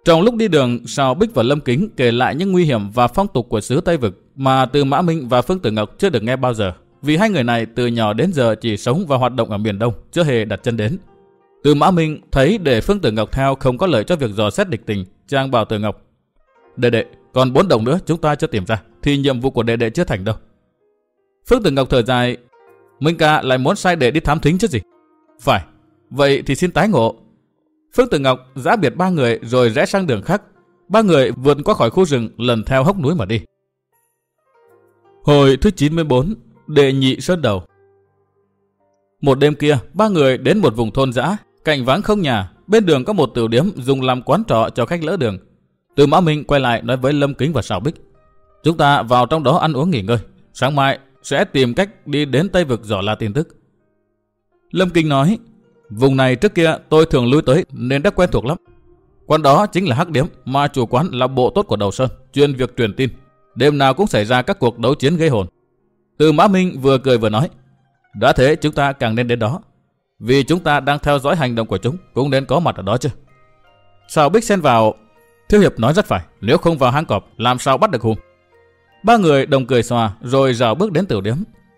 Trong lúc đi đường, Sào Bích và Lâm Kính kể lại những nguy hiểm và phong tục của xứ Tây Vực mà Tư Mã Minh và Phương Tử Ngọc chưa được nghe bao giờ, vì hai người này từ nhỏ đến giờ chỉ sống và hoạt động ở miền Đông, chưa hề đặt chân đến. Tư Mã Minh thấy để Phương Tử Ngọc theo không có lợi cho việc dò xét địch tình, chàng bảo Tử Ngọc: "Đệ đệ, còn 4 đồng nữa chúng ta chưa tìm ra, thì nhiệm vụ của đệ đệ chưa thành đâu." Phương Tử Ngọc thở dài: "Minh ca lại muốn sai đệ đi thám thính chứ gì?" "Phải, vậy thì xin tái ngộ." Phương Tử Ngọc giã biệt 3 người rồi rẽ sang đường khác. 3 người vượt qua khỏi khu rừng, lần theo hốc núi mà đi. Hồi thứ 94, Đệ Nhị Sơn Đầu. Một đêm kia, 3 người đến một vùng thôn dã, cạnh vắng không nhà, bên đường có một tiểu điếm dùng làm quán trọ cho khách lỡ đường. Tư Mã Minh quay lại nói với Lâm Kính và Sào Bích: "Chúng ta vào trong đó ăn uống nghỉ ngơi, sáng mai sẽ tìm cách đi đến Tây Vực dò la tin tức." Lâm Kính nói: "Vùng này trước kia tôi thường lui tới nên đã quen thuộc lắm. Quán đó chính là Hắc Điếm, mà chủ quán là bộ tốt của Đầu Sơn, chuyên việc truyền tin. Đêm nào cũng xảy ra các cuộc đấu chiến gây hồn." Tư Mã Minh vừa cười vừa nói: "Đã thế chúng ta càng nên đến đó, vì chúng ta đang theo dõi hành động của chúng, cũng nên có mặt ở đó chứ." Sào Bích xen vào: "Thiếu hiệp nói rất phải, nếu không vào hang cọp làm sao bắt được hùm." 3 người đồng cười xòa rồi rào bước đến tiểu điếm.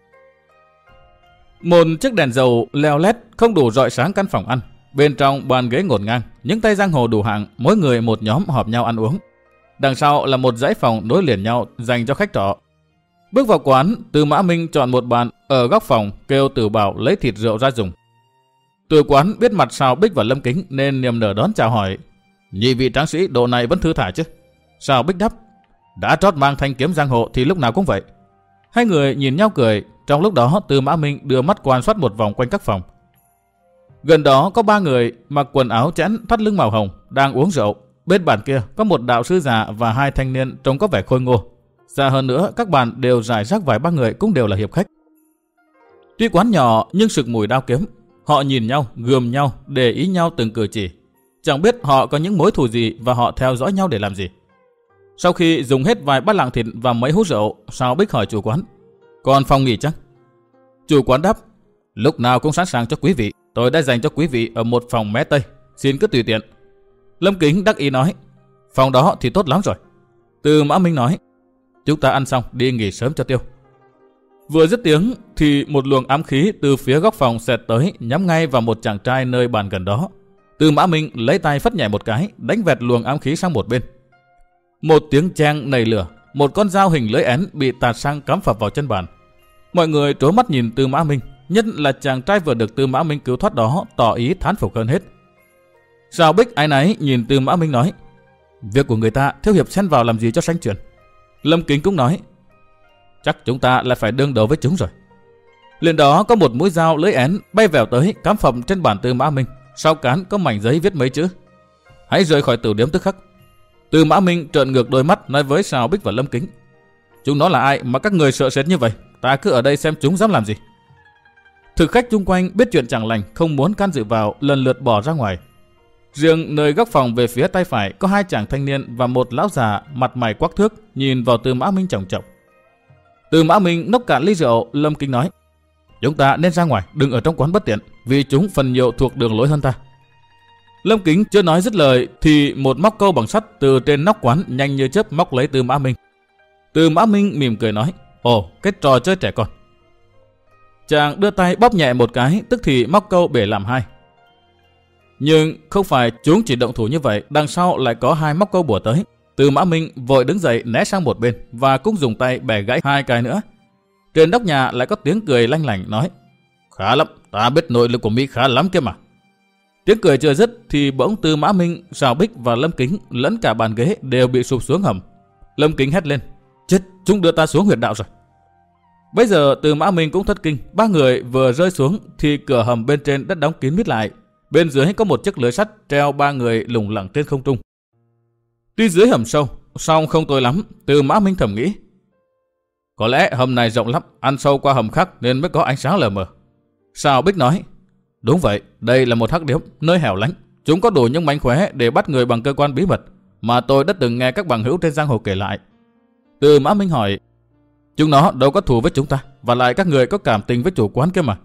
Một chiếc đèn dầu leo lét không đủ rọi sáng căn phòng ăn. Bên trong bàn ghế ngổn ngang, những tay giang hồ đủ hạng, mỗi người một nhóm họp nhau ăn uống. Đằng sau là một dãy phòng nối liền nhau dành cho khách trọ. Bước vào quán, Tư Mã Minh chọn một bàn ở góc phòng, kêu Tử Bảo lấy thịt rượu ra dùng. Từ quán biết mặt Sào Bích và Lâm Kính nên niềm nở đón chào hỏi: "Nhị vị tráng sĩ độ này vẫn thư thả chứ?" Sào Bích đáp: "Đã trót mang thanh kiếm giang hồ thì lúc nào cũng vậy." Hai người nhìn nhau cười. Trong lúc đó, Tư Mã Minh đưa mắt quan sát một vòng quanh các phòng. Gần đó có 3 người mặc quần áo chẽn thắt lưng màu hồng đang uống rượu. Bên bàn kia có một đạo sư già và 2 thanh niên trông có vẻ khôi ngô. Xa hơn nữa, các bàn đều rải rác vài 3 người cũng đều là hiệp khách. Tuy quán nhỏ nhưng sực mùi đao kiếm. Họ nhìn nhau, gườm nhau, để ý nhau từng cử chỉ. Chẳng biết họ có những mối thù gì và họ theo dõi nhau để làm gì. Sau khi dùng hết vài bát lạng thịt và mấy hút rượu, Sào Bích hỏi chủ quán: "Còn phòng nghỉ chắc?" Chủ quán đáp: "Lúc nào cũng sẵn sàng cho quý vị. Tôi đã dành cho quý vị ở một phòng mé tây, xin cứ tùy tiện." Lâm Kính đắc ý nói: "Phòng đó thì tốt lắm rồi." Tư Mã Minh nói: "Chúng ta ăn xong đi nghỉ sớm cho tiêu." Vừa dứt tiếng thì một luồng ám khí từ phía góc phòng xẹt tới, nhắm ngay vào một chàng trai nơi bàn gần đó. Tư Mã Minh lấy tay phất nhẹ một cái, đánh vẹt luồng ám khí sang một bên. Một tiếng chang nảy lửa, một con dao hình lưỡi én bị tạt sang cắm phập vào chân bàn. Mọi người trố mắt nhìn Tư Mã Minh, nhất là chàng trai vừa được Tư Mã Minh cứu thoát đó tỏ ý thán phục hơn hết. Sào Bích áy náy nhìn Tư Mã Minh nói: "Việc của người ta, thiếu hiệp xen vào làm gì cho sanh chuyện." Lâm Kính cũng nói: "Chắc chúng ta lại phải đương đầu với chúng rồi." Liền đó có một mũi dao lưỡi én bay vèo tới, cắm phập trên bàn Tư Mã Minh. Sau cán có mảnh giấy viết mấy chữ: "Hãy rời khỏi tử điếm tức khắc." Tư Mã Minh trợn ngược đôi mắt nói với Sào Bích và Lâm Kính: "Chúng nó là ai mà các người sợ sệt như vậy? Ta cứ ở đây xem chúng dám làm gì." Thực khách chung quanh biết chuyện chẳng lành, không muốn can dự vào, lần lượt bỏ ra ngoài. Riêng nơi góc phòng về phía tay phải có 2 chàng thanh niên và một lão già mặt mày quắc thước nhìn vào Tư Mã Minh chòng chọc. Tư Mã Minh nốc cạn ly rượu. Lâm Kính nói: "Chúng ta nên ra ngoài, đừng ở trong quán bất tiện, vì chúng phần nhiều thuộc đường lối hơn ta." Lâm Kính chưa nói dứt lời thì một móc câu bằng sắt từ trên nóc quán nhanh như chớp móc lấy Tư Mã Minh. Tư Mã Minh mỉm cười nói: "Ồ, cái trò chơi trẻ con." Chàng đưa tay bóp nhẹ một cái, tức thì móc câu bể làm 2. Nhưng không phải chúng chỉ động thủ như vậy, đằng sau lại có 2 móc câu bủa tới. Tư Mã Minh vội đứng dậy né sang một bên và cũng dùng tay bẻ gãy 2 cái nữa. Trên nóc nhà lại có tiếng cười lanh lảnh nói: "Khá lắm, ta biết nội lực của Mỹ khá lắm kia mà." Tiếng cười chưa dứt thì bỗng Tư Mã Minh, Sào Bích và Lâm Kính lẫn cả bàn ghế đều bị sụp xuống hầm. Lâm Kính hét lên: "Chết, chúng đưa ta xuống huyệt đạo rồi." Bây giờ Tư Mã Minh cũng thất kinh. 3 người vừa rơi xuống thì cửa hầm bên trên đã đóng kín mít lại. Bên dưới có một chiếc lưới sắt treo 3 người lủng lẳng trên không trung. Tuy dưới hầm sâu, song không tối lắm. Tư Mã Minh thầm nghĩ: có lẽ hầm này rộng lắm, ăn sâu qua hầm khác nên mới có ánh sáng lờ mờ. Sào Bích nói: "Đúng vậy, đây là một hắc điếm, nơi hẻo lánh. Chúng có đủ những mánh khóe để bắt người bằng cơ quan bí mật mà tôi đã từng nghe các bằng hữu trên giang hồ kể lại." Tư Mã Minh hỏi: "Chúng nó đâu có thù với chúng ta, và lại các người có cảm tình với chủ quán kia mà."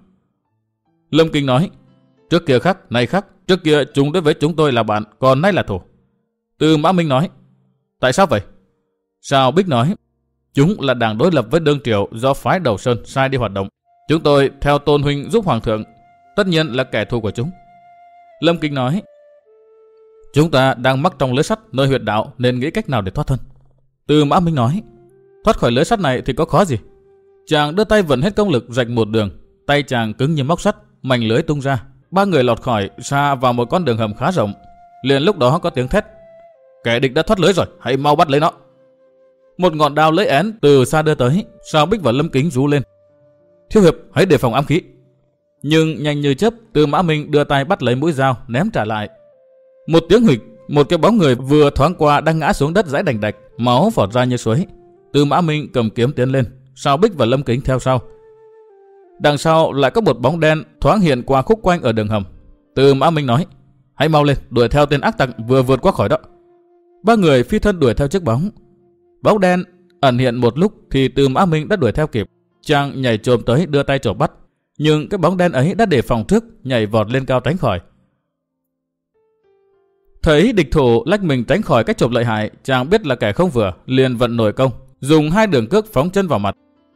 Lâm Kinh nói: "Trước kia khác, nay khác. Trước kia chúng đối với chúng tôi là bạn, còn nay là thù." Từ Mã Minh nói, tại sao vậy? Sào Bích nói, chúng là đảng đối lập với Đương Triều do phái Đầu Sơn sai đi hoạt động. Chúng tôi theo Tôn huynh giúp hoàng thượng, tất nhiên là kẻ thù của chúng. Lâm Kính nói, chúng ta đang mắc trong lưới sắt nơi huyệt đạo nên nghĩ cách nào để thoát thân. Từ Mã Minh nói, thoát khỏi lưới sắt này thì có khó gì. Chàng đưa tay vận hết công lực rạch một đường, tay chàng cứng như móc sắt, mảnh lưới tung ra. Ba người lọt khỏi xa vào một con đường hầm khá rộng. Liền lúc đó có tiếng thét, kẻ địch đã thoát lưới rồi, hãy mau bắt lấy nó. Một ngọn đao lưỡi én từ xa đưa tới, Sào Bích và Lâm Kính rú lên, thiếu hiệp hãy đề phòng ám khí. Nhưng nhanh như chớp, Từ Mã Minh đưa tay bắt lấy mũi dao ném trả lại. Một tiếng huỵch, một cái bóng người vừa thoáng qua đang ngã xuống đất rãy đành đạch, máu phọt ra như suối. Từ Mã Minh cầm kiếm tiến lên, Sào Bích và Lâm Kính theo sau. Đằng sau lại có một bóng đen thoáng hiện qua khúc quanh ở đường hầm. Từ Mã Minh nói, hãy mau lên đuổi theo tên ác tặc vừa vượt qua khỏi đó. Ba người phi thân đuổi theo chiếc bóng. Bóng đen ẩn hiện một lúc thì Từ Mã Minh đã đuổi theo kịp. Chàng nhảy chồm tới đưa tay chộp bắt, nhưng cái bóng đen ấy đã đề phòng trước, nhảy vọt lên cao tránh khỏi. Thấy địch thủ lách mình tránh khỏi cách chộp lợi hại, chàng biết là kẻ không vừa, liền vận nổi công, dùng hai đường cước phóng chân vào mặt.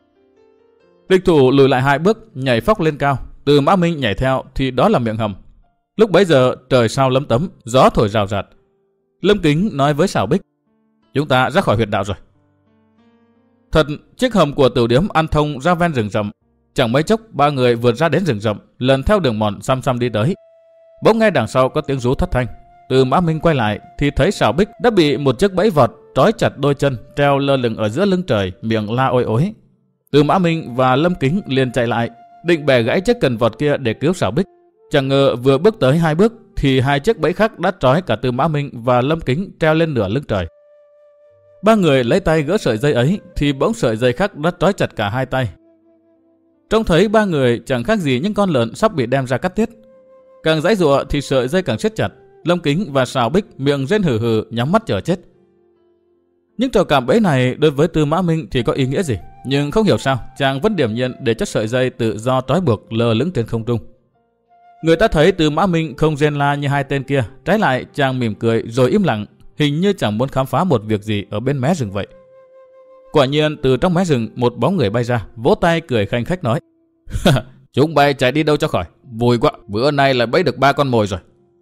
Địch thủ lùi lại hai bước, nhảy phóc lên cao. Từ Mã Minh nhảy theo thì đó là miệng hầm. Lúc bấy giờ trời sao lấm tấm, gió thổi rào rạt. Lâm Kính nói với Sào Bích, chúng ta ra khỏi huyệt đạo rồi. Thật, chiếc hầm của Tửu Điếm ăn thông ra ven rừng rậm. Chẳng mấy chốc ba người vượt ra đến rừng rậm, lần theo đường mòn xăm xăm đi tới. Bỗng nghe đằng sau có tiếng rú thất thanh. Từ Mã Minh quay lại thì thấy Sào Bích đã bị một chiếc bẫy vọt trói chặt đôi chân, treo lơ lửng ở giữa lưng trời, miệng la ôi ối. Từ Mã Minh và Lâm Kính liền chạy lại, định bẻ gãy chiếc cần vọt kia để cứu Sào Bích. Chẳng ngờ vừa bước tới hai bước thì hai chiếc bẫy khác đã trói cả Từ Mã Minh và Lâm Kính treo lên nửa lưng trời. Ba người lấy tay gỡ sợi dây ấy thì bỗng sợi dây khác đã trói chặt cả hai tay. Trông thấy ba người chẳng khác gì những con lợn sắp bị đem ra cắt tiết. Càng giãy giụa thì sợi dây càng siết chặt. Lâm Kính và Sào Bích miệng rên hừ hừ, nhắm mắt chờ chết. Những trò cạm bẫy này đối với Từ Mã Minh thì có ý nghĩa gì, nhưng không hiểu sao chàng vẫn điềm nhiên để cho sợi dây tự do trói buộc lơ lửng trên không trung. Người ta thấy Từ Mã Minh không rên la như hai tên kia, trái lại chàng mỉm cười rồi im lặng, hình như chẳng muốn khám phá một việc gì ở bên mé rừng vậy. Quả nhiên từ trong mé rừng một bóng người bay ra, vỗ tay cười khanh khách nói, chúng bay chạy đi đâu cho khỏi, vui quá, bữa nay lại bẫy được 3 con mồi rồi.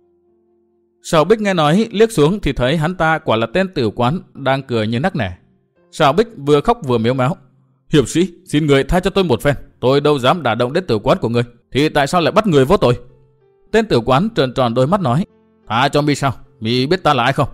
Sào Bích nghe nói liếc xuống thì thấy hắn ta quả là tên tử quán đang cười như nắc nẻ. Sào Bích vừa khóc vừa mếu máo, hiệp sĩ xin người tha cho tôi một phen, tôi đâu dám đả động đến tử quán của người, thì tại sao lại bắt người vô tội? Tên tử quán tròn tròn đôi mắt nói, tha cho mi sao, mi biết ta là ai không?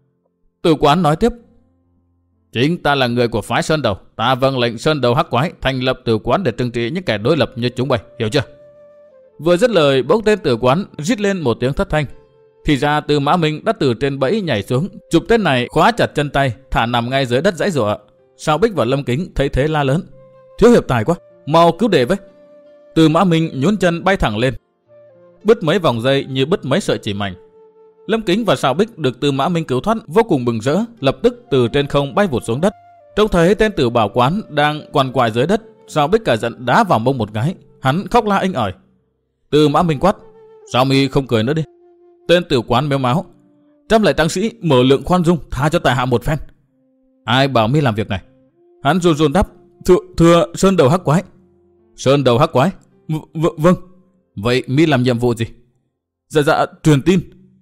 Tử quán nói tiếp, chính ta là người của phái Sơn Đầu, ta vâng lệnh Sơn Đầu Hắc Quái thành lập tử quán để trừng trị những kẻ đối lập như chúng bay, hiểu chưa? Vừa dứt lời bỗng tên tử quán rít lên một tiếng thất thanh. Thì ra Từ Mã Minh đã từ trên bẫy nhảy xuống, chụp tên này khóa chặt chân tay, thả nằm ngay dưới đất giãy giụa. Sào Bích và Lâm Kính thấy thế la lớn, thiếu hiệp tài quá, mau cứu đệ với. Từ Mã Minh nhún chân bay thẳng lên, bứt mấy vòng dây như bứt mấy sợi chỉ mảnh. Lâm Kính và Sào Bích được Từ Mã Minh cứu thoát vô cùng mừng rỡ, lập tức từ trên không bay vụt xuống đất. Trông thấy tên tử bảo quán đang quằn quại dưới đất, Sào Bích cả giận đá vào mông một cái, hắn khóc la inh ỏi. Từ Mã Minh quát, sao mi không cười nữa đi? Tên tử quán méo máu, trăm lại tăng sĩ mở lượng khoan dung, tha cho tại hạ một phen. Ai bảo mi làm việc này? Hắn run run đáp, thưa Sơn Đầu Hắc Quái. Sơn Đầu Hắc Quái? Vâng. Vậy mi làm nhiệm vụ gì? Dạ truyền tin.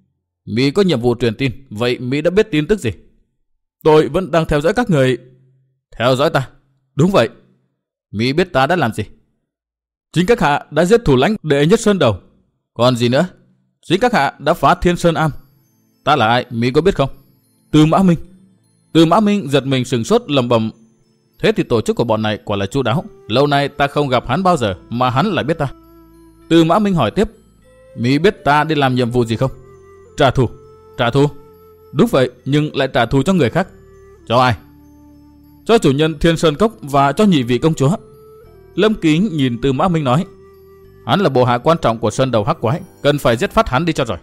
Mi có nhiệm vụ truyền tin, vậy mi đã biết tin tức gì? Tôi vẫn đang theo dõi các người. Theo dõi ta? Đúng vậy. Mi biết ta đã làm gì? Chính các hạ đã giết thủ lãnh đệ nhất Sơn Đầu. Còn gì nữa? Chính các hạ đã phá Thiên Sơn Am. Ta là ai, mi có biết không? Từ Mã Minh. Từ Mã Minh giật mình sừng sốt lầm bầm. Thế thì tổ chức của bọn này quả là chu đáo. Lâu nay ta không gặp hắn bao giờ mà hắn lại biết ta. Từ Mã Minh hỏi tiếp, mi biết ta đi làm nhiệm vụ gì không? Trả thù. Trả thù? Đúng vậy, nhưng lại trả thù cho người khác. Cho ai? Cho chủ nhân Thiên Sơn Cốc và cho nhị vị công chúa. Lâm Kính nhìn Từ Mã Minh nói, hắn là bộ hạ quan trọng của Sơn Đầu Hắc Quái, cần phải giết phát hắn đi cho rồi.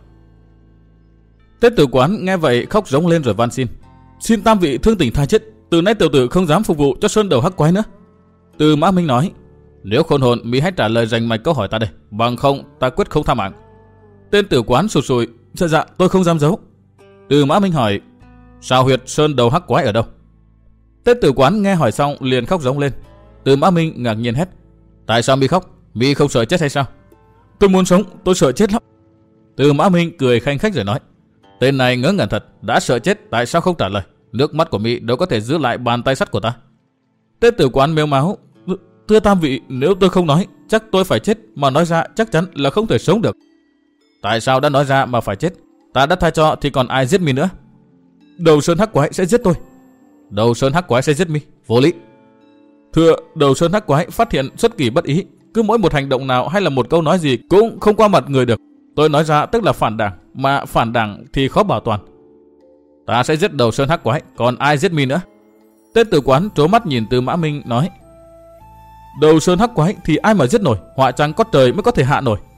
Tên tử quán nghe vậy khóc rống lên rồi van xin, xin tam vị thương tình tha chết, từ nay tiểu tử không dám phục vụ cho Sơn Đầu Hắc Quái nữa. Từ Mã Minh nói, nếu khôn hồn mi hãy trả lời rành mạch câu hỏi ta đây, bằng không ta quyết không tha mạng. Tên tử quán sụt sùi, dạ tôi không dám giấu. Từ Mã Minh hỏi, Sao huyệt sơn đầu hắc quái ở đâu? Tên tử quán nghe hỏi xong liền khóc rống lên. Từ Mã Minh ngạc nhiên hét: Tại sao mi khóc? Mi không sợ chết hay sao? Tôi muốn sống, tôi sợ chết lắm. Từ Mã Minh cười khanh khách rồi nói: Tên này ngớ ngẩn thật, đã sợ chết tại sao không trả lời? Nước mắt của mi đâu có thể giữ lại bàn tay sắt của ta. Tên tử quán mếu máo: Thưa tam vị, nếu tôi không nói, chắc tôi phải chết, mà nói ra chắc chắn là không thể sống được. Tại sao đã nói ra mà phải chết? Ta đã tha cho thì còn ai giết mi nữa? Đầu sơn hắc quái sẽ giết tôi. Đầu sơn hắc quái sẽ giết mi? Vô lý. Thưa, đầu sơn hắc quái phát hiện xuất kỳ bất ý, cứ mỗi một hành động nào hay là một câu nói gì cũng không qua mặt người được. Tôi nói ra tức là phản đảng, mà phản đảng thì khó bảo toàn. Ta sẽ giết đầu sơn hắc quái, còn ai giết mi nữa? Tên tử quán trố mắt nhìn Từ Mã Minh nói: Đầu sơn hắc quái thì ai mà giết nổi, họa chăng có trời mới có thể hạ nổi.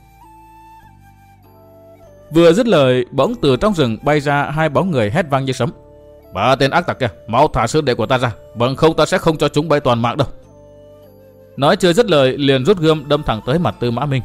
Vừa dứt lời, bỗng từ trong rừng bay ra hai bóng người hét vang như sấm: Ba tên ác tặc kia, mau thả sư đệ của ta ra, bằng không ta sẽ không cho chúng bay toàn mạng đâu. Nói chưa dứt lời liền rút gươm đâm thẳng tới mặt Từ Mã Minh.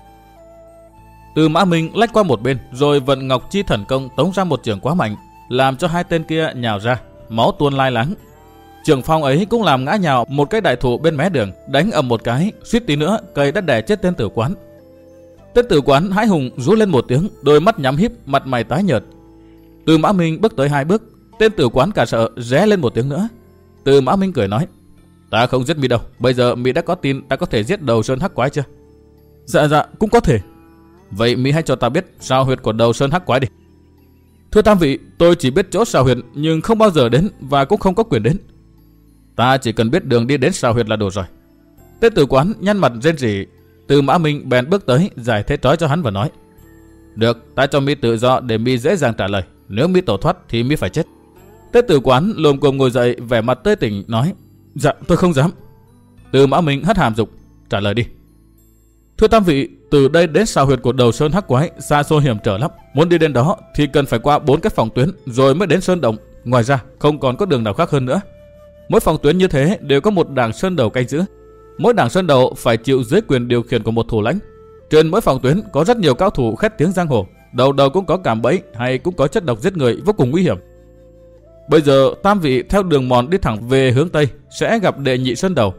Từ Mã Minh lách qua một bên rồi vận Ngọc Chi Thần Công tống ra một chưởng quá mạnh, làm cho hai tên kia nhào ra, máu tuôn lai láng. Chưởng phong ấy cũng làm ngã nhào một cái đại thụ bên mé đường, đánh ầm một cái, suýt tí nữa cây đã đè chết tên tử quán. Tên tử quán hãi hùng rú lên một tiếng, đôi mắt nhắm híp, mặt mày tái nhợt. Từ Mã Minh bước tới hai bước, tên tử quán cả sợ ré lên một tiếng nữa. Từ Mã Minh cười nói: Ta không giết mi đâu, bây giờ mi đã có tin ta có thể giết đầu sơn hắc quái chưa? Dạ, cũng có thể. Vậy mi hãy cho ta biết sao huyệt của đầu sơn hắc quái đi. Thưa tam vị, tôi chỉ biết chỗ sao huyệt nhưng không bao giờ đến và cũng không có quyền đến. Ta chỉ cần biết đường đi đến sao huyệt là đủ rồi. Tên tử quán nhăn mặt rên rỉ. Từ Mã Minh bèn bước tới giải thế trói cho hắn và nói: Được, ta cho mi tự do để mi dễ dàng trả lời. Nếu mi tổ thoát thì mi phải chết. Tên tử quán lồm cồm ngồi dậy, vẻ mặt tươi tỉnh nói: Dạ, tôi không dám. Từ Mã Minh hất hàm dục: Trả lời đi. Thưa tam vị, từ đây đến sao huyệt của đầu sơn hắc quái xa xôi hiểm trở lắm. Muốn đi đến đó thì cần phải qua 4 cái phòng tuyến rồi mới đến sơn động. Ngoài ra không còn có đường nào khác hơn nữa. Mỗi phòng tuyến như thế đều có một đảng sơn đầu canh giữ. Mỗi đảng sơn đầu phải chịu dưới quyền điều khiển của một thủ lãnh. Trên mỗi phòng tuyến có rất nhiều cao thủ khét tiếng giang hồ, đầu đầu cũng có cạm bẫy hay cũng có chất độc giết người vô cùng nguy hiểm. Bây giờ tam vị theo đường mòn đi thẳng về hướng tây sẽ gặp đệ nhị sơn đầu.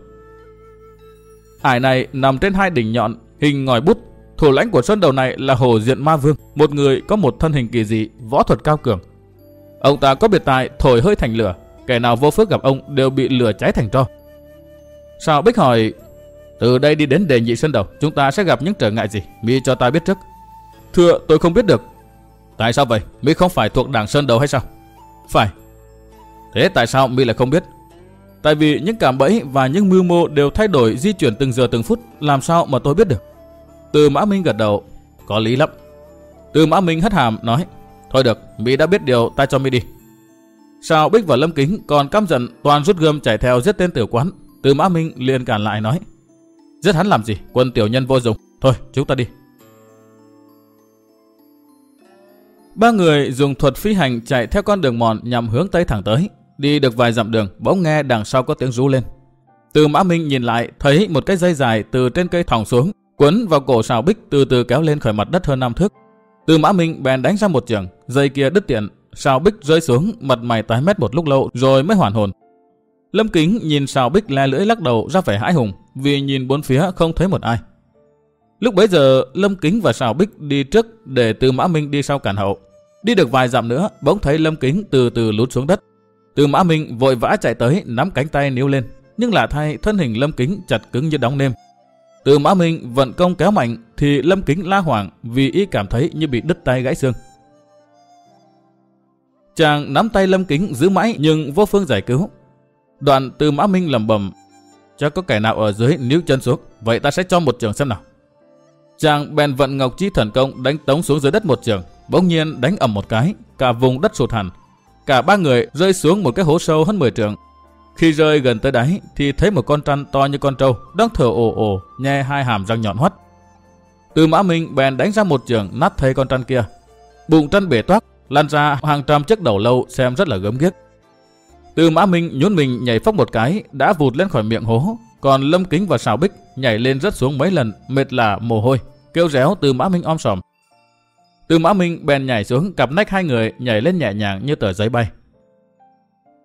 Ải này nằm trên hai đỉnh nhọn hình ngòi bút. Thủ lãnh của sơn đầu này là Hồ Diện Ma Vương, một người có một thân hình kỳ dị, võ thuật cao cường. Ông ta có biệt tài thổi hơi thành lửa, kẻ nào vô phước gặp ông đều bị lửa cháy thành tro. Sào Bích hỏi: Từ đây đi đến đệ nhị sơn đầu chúng ta sẽ gặp những trở ngại gì, mi cho ta biết trước. Thưa, tôi không biết được. Tại sao vậy? Mi không phải thuộc đảng sơn đầu hay sao? Phải. Thế tại sao mi lại không biết? Tại vì những cạm bẫy và những mưu mô đều thay đổi di chuyển từng giờ từng phút, làm sao mà tôi biết được? Từ Mã Minh gật đầu: Có lý lắm. Từ Mã Minh hất hàm nói: Thôi được, mi đã biết điều, ta cho mi đi. Sào Bích và Lâm Kính còn căm giận toàn rút gươm chạy theo giết tên tử quán. Từ Mã Minh liền cản lại nói: Giết hắn làm gì, quân tiểu nhân vô dụng. Thôi chúng ta đi. Ba người dùng thuật phi hành chạy theo con đường mòn nhằm hướng tây thẳng tới. Đi được vài dặm đường, bỗng nghe đằng sau có tiếng rú lên. Từ Mã Minh nhìn lại, thấy một cái dây dài từ trên cây thòng xuống, quấn vào cổ Sào Bích, từ từ kéo lên khỏi mặt đất hơn 5 thước. Từ Mã Minh bèn đánh ra một chưởng, dây kia đứt tiện, Sào Bích rơi xuống, mặt mày tái mét một lúc lâu rồi mới hoàn hồn. Lâm Kính nhìn Sào Bích le lưỡi lắc đầu ra vẻ hãi hùng, vì nhìn bốn phía không thấy một ai. Lúc bấy giờ Lâm Kính và Sào Bích đi trước để Từ Mã Minh đi sau cản hậu. Đi được vài dặm nữa, bỗng thấy Lâm Kính từ từ lún xuống đất. Từ Mã Minh vội vã chạy tới nắm cánh tay níu lên, nhưng lạ thay thân hình Lâm Kính chặt cứng như đóng nêm. Từ Mã Minh vận công kéo mạnh thì Lâm Kính la hoảng vì y cảm thấy như bị đứt tay gãy xương. Chàng nắm tay Lâm Kính giữ mãi nhưng vô phương giải cứu. Đoạn Từ Mã Minh lẩm bẩm: Chắc có kẻ nào ở dưới níu chân xuống, vậy ta sẽ cho một chưởng xem nào. Chàng bèn vận Ngọc Chi Thần Công đánh tống xuống dưới đất một chưởng, bỗng nhiên đánh ầm một cái, cả vùng đất sụt hẳn. Cả ba người rơi xuống một cái hố sâu hơn 10 trượng. Khi rơi gần tới đáy thì thấy một con trăn to như con trâu đang thở ồ ồ, nhe hai hàm răng nhọn hoắt. Từ Mã Minh bèn đánh ra một chưởng nát thây con trăn kia. Bụng trăn bể toác, lan ra hàng trăm chiếc đầu lâu xem rất là gớm ghiếc. Từ Mã Minh nhún mình nhảy phóc một cái đã vụt lên khỏi miệng hố, còn Lâm Kính và Sào Bích nhảy lên rớt xuống mấy lần, mệt lả mồ hôi, kêu réo Từ Mã Minh om sòm. Từ Mã Minh bèn nhảy xuống, cặp nách hai người nhảy lên nhẹ nhàng như tờ giấy bay.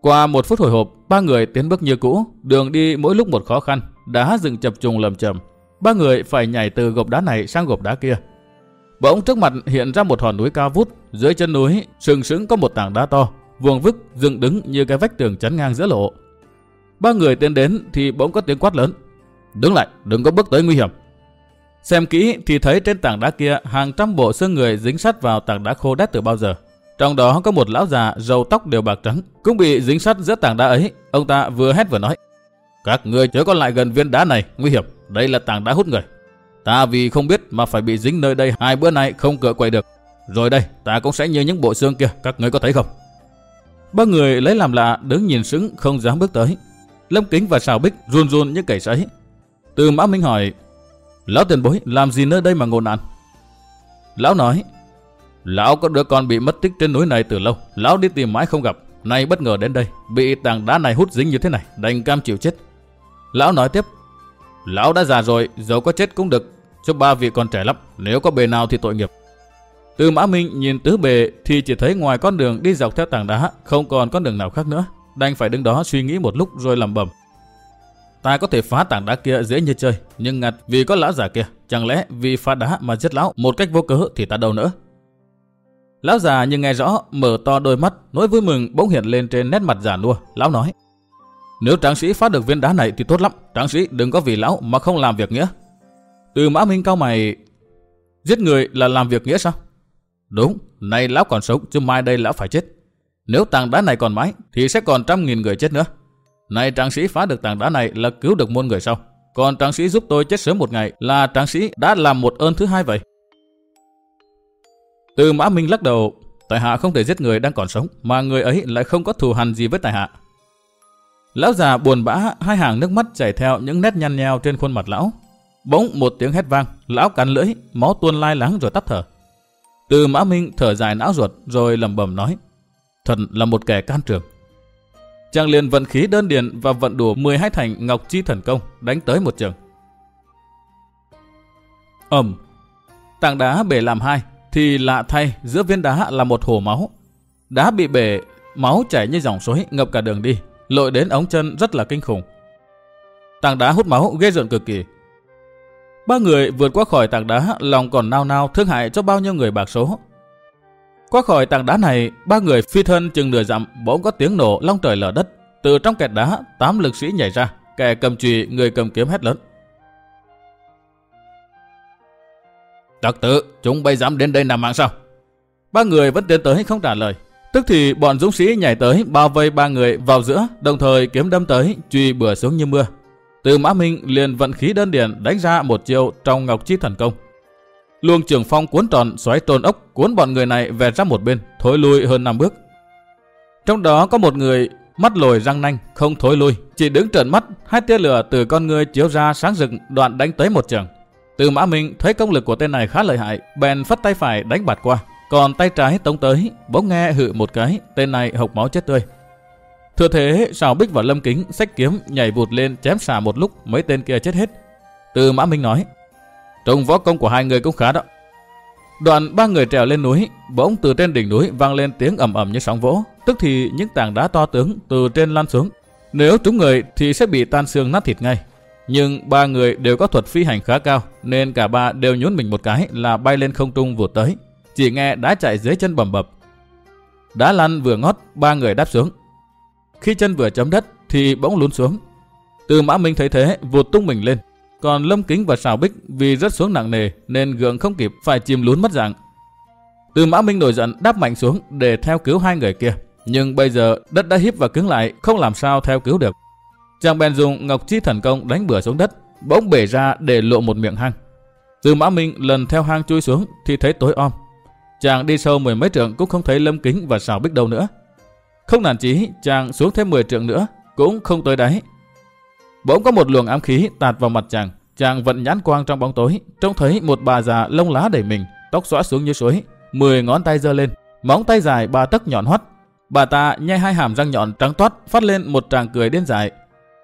Qua 1 phút hồi hộp, 3 người tiến bước như cũ, đường đi mỗi lúc một khó khăn, đá dựng chập trùng lầm chầm. 3 người phải nhảy từ gộp đá này sang gộp đá kia. Bỗng trước mặt hiện ra một hòn núi cao vút, dưới chân núi sừng sững có một tảng đá to, vuông vức dựng đứng như cái vách tường chắn ngang giữa lộ. 3 người tiến đến thì bỗng có tiếng quát lớn: "Đứng lại, đừng có bước tới nguy hiểm." Xem kỹ thì thấy trên tảng đá kia hàng trăm bộ xương người dính sát vào tảng đá khô đét từ bao giờ. Trong đó có một lão già râu tóc đều bạc trắng cũng bị dính sát giữa tảng đá ấy. Ông ta vừa hét vừa nói: "Các người chớ có lại gần viên đá này, nguy hiểm. Đây là tảng đá hút người. Ta vì không biết mà phải bị dính nơi đây 2 bữa nay không cựa quậy được. Rồi đây, ta cũng sẽ như những bộ xương kia, các người có thấy không?" 3 người lấy làm lạ đứng nhìn sững không dám bước tới. Lâm Kính và Sào Bích run run như cầy sấy. Từ Mã Minh hỏi: "Lão tiền bối làm gì nơi đây mà ngộ nạn?" Lão nói: "Lão có đứa con bị mất tích trên núi này từ lâu. Lão đi tìm mãi không gặp. Nay bất ngờ đến đây, bị tảng đá này hút dính như thế này, đành cam chịu chết." Lão nói tiếp: "Lão đã già rồi, dẫu có chết cũng được. Cho 3 vị còn trẻ lắm, nếu có bề nào thì tội nghiệp." Từ Mã Minh nhìn tứ bề thì chỉ thấy ngoài con đường đi dọc theo tảng đá không còn con đường nào khác nữa, đành phải đứng đó suy nghĩ một lúc rồi lẩm bẩm: "Ta có thể phá tảng đá kia dễ như chơi, nhưng ngặt vì có lão già kia, chẳng lẽ vì phá đá mà giết lão một cách vô cớ thì ta đâu nữa." Lão già như nghe rõ, mở to đôi mắt, nỗi vui mừng bỗng hiện lên trên nét mặt già nua. Lão nói: "Nếu tráng sĩ phá được viên đá này thì tốt lắm, tráng sĩ đừng có vì lão mà không làm việc nghĩa." Từ Mã Minh cau mày: "Giết người là làm việc nghĩa sao?" "Đúng, nay lão còn sống chứ mai đây lão phải chết. Nếu tảng đá này còn mãi thì sẽ còn 100.000 người chết nữa. Nay tráng sĩ phá được tảng đá này là cứu được muôn người sau. Còn tráng sĩ giúp tôi chết sớm một ngày là tráng sĩ đã làm một ơn thứ hai vậy." Từ Mã Minh lắc đầu: "Tại hạ không thể giết người đang còn sống, mà người ấy lại không có thù hằn gì với tại hạ." Lão già buồn bã, 2 hàng nước mắt chảy theo những nét nhăn nheo trên khuôn mặt lão. Bỗng một tiếng hét vang, lão cắn lưỡi, máu tuôn lai láng rồi tắt thở. Từ Mã Minh thở dài não ruột rồi lẩm bẩm nói: "Thật là một kẻ can trường." Chàng liền vận khí đơn điền và vận đủ 12 thành Ngọc Chi Thần Công đánh tới một trường. Tảng đá bể làm 2 thì lạ thay, giữa viên đá là một hồ máu. Đá bị bể, máu chảy như dòng suối ngập cả đường đi, lội đến ống chân rất là kinh khủng. Tảng đá hút máu ghê rợn cực kỳ. 3 người vượt qua khỏi tảng đá, lòng còn nao nao thương hại cho bao nhiêu người bạc số. Qua khỏi tảng đá này, 3 người phi thân chừng nửa dặm, bỗng có tiếng nổ long trời lở đất. Từ trong kẹt đá, 8 lực sĩ nhảy ra, kẻ cầm chùy, người cầm kiếm hét lớn: "Trật tự, chúng bay dám đến đây làm mạng sao?" 3 người vẫn tiến tới không trả lời. Tức thì bọn dũng sĩ nhảy tới bao vây 3 người vào giữa, đồng thời kiếm đâm tới, chùy bừa xuống như mưa. Từ Mã Minh liền vận khí đơn điển đánh ra một chiêu trong Ngọc Chi Thần Công. Luồng trường phong cuốn tròn xoáy trôn ốc, cuốn bọn người này về ra một bên, thối lui hơn 5 bước. Trong đó có một người mắt lồi răng nanh, không thối lui, chỉ đứng trợn mắt, 2 tia lửa từ con ngươi chiếu ra sáng rực, đoạn đánh tới một trường. Từ Mã Minh thấy công lực của tên này khá lợi hại, bèn phất tay phải đánh bạt qua, còn tay trái tống tới, bỗng nghe hự một cái, tên này hộc máu chết tươi. Thừa thế, Sào Bích và Lâm Kính xách kiếm nhảy vụt lên chém xả một lúc, mấy tên kia chết hết. Từ Mã Minh nói: "Trông võ công của 2 người cũng khá đó." Đoạn 3 người trèo lên núi, bỗng từ trên đỉnh núi vang lên tiếng ầm ầm như sóng vỗ, tức thì những tảng đá to tướng từ trên lăn xuống. Nếu trúng người thì sẽ bị tan xương nát thịt ngay. Nhưng 3 người đều có thuật phi hành khá cao, nên cả 3 đều nhún mình một cái là bay lên không trung vụt tới. Chỉ nghe đá chạy dưới chân bầm bập. Đá lăn vừa ngót, 3 người đáp xuống. Khi chân vừa chấm đất thì bỗng lún xuống. Từ Mã Minh thấy thế vụt tung mình lên, còn Lâm Kính và Sào Bích vì rớt xuống nặng nề nên gượng không kịp, phải chìm lún mất dạng. Từ Mã Minh nổi giận đáp mạnh xuống để theo cứu 2 người kia, nhưng bây giờ đất đã híp và cứng lại, không làm sao theo cứu được. Chàng bèn dùng Ngọc Chi Thần Công đánh bừa xuống đất, bỗng bể ra để lộ một miệng hang. Từ Mã Minh lần theo hang chui xuống thì thấy tối om. Chàng đi sâu 10 mấy trượng cũng không thấy Lâm Kính và Sào Bích đâu nữa. Không nản chí, chàng xuống thêm 10 trượng nữa cũng không tới đáy. Bỗng có một luồng ám khí tạt vào mặt chàng. Chàng vận nhãn quang trong bóng tối, trông thấy một bà già lông lá đầy mình, tóc xõa xuống như suối, 10 ngón tay giơ lên, móng tay dài 3 tấc nhọn hoắt. Bà ta nhai 2 hàm răng nhọn trắng toát, phát lên một tràng cười điên dại.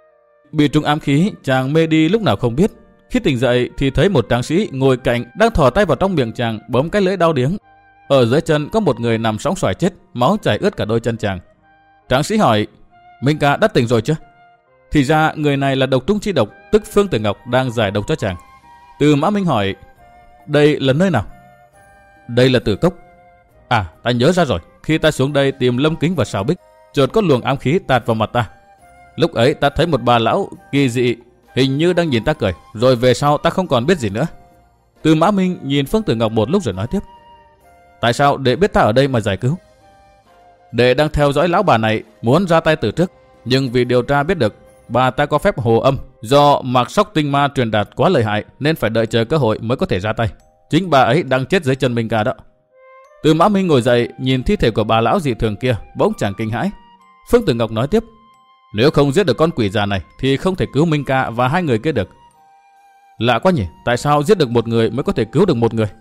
Bị trúng ám khí, chàng mê đi lúc nào không biết. Khi tỉnh dậy thì thấy một tráng sĩ ngồi cạnh đang thò tay vào trong miệng chàng, bấm cái lưỡi đau điếng. Ở dưới chân có một người nằm sóng xoài chết, máu chảy ướt cả đôi chân chàng. Tráng sĩ hỏi: Minh Ca đã tỉnh rồi chứ? Thì ra người này là độc trung chi độc, tức Phương Tử Ngọc đang giải độc cho chàng. Từ Mã Minh hỏi, đây là nơi nào? Đây là Tử Cốc. À, ta nhớ ra rồi, khi ta xuống đây tìm Lâm Kính và Sào Bích, chợt có luồng ám khí tạt vào mặt ta. Lúc ấy ta thấy một bà lão kỳ dị, hình như đang nhìn ta cười, rồi về sau ta không còn biết gì nữa. Từ Mã Minh nhìn Phương Tử Ngọc một lúc rồi nói tiếp, tại sao đệ biết ta ở đây mà giải cứu? Đệ đang theo dõi lão bà này, muốn ra tay từ trước, nhưng vì điều tra biết được bà ta có phép hồ âm, do mạc sóc tinh ma truyền đạt quá lợi hại nên phải đợi chờ cơ hội mới có thể ra tay. Chính bà ấy đang chết dưới chân Minh Ca đó. Từ Mã Minh ngồi dậy, nhìn thi thể của bà lão dị thường kia, bỗng chàng kinh hãi. Phương Tử Ngọc nói tiếp, nếu không giết được con quỷ già này thì không thể cứu Minh Ca và hai người kia được. Lạ quá nhỉ, tại sao giết được một người mới có thể cứu được một người?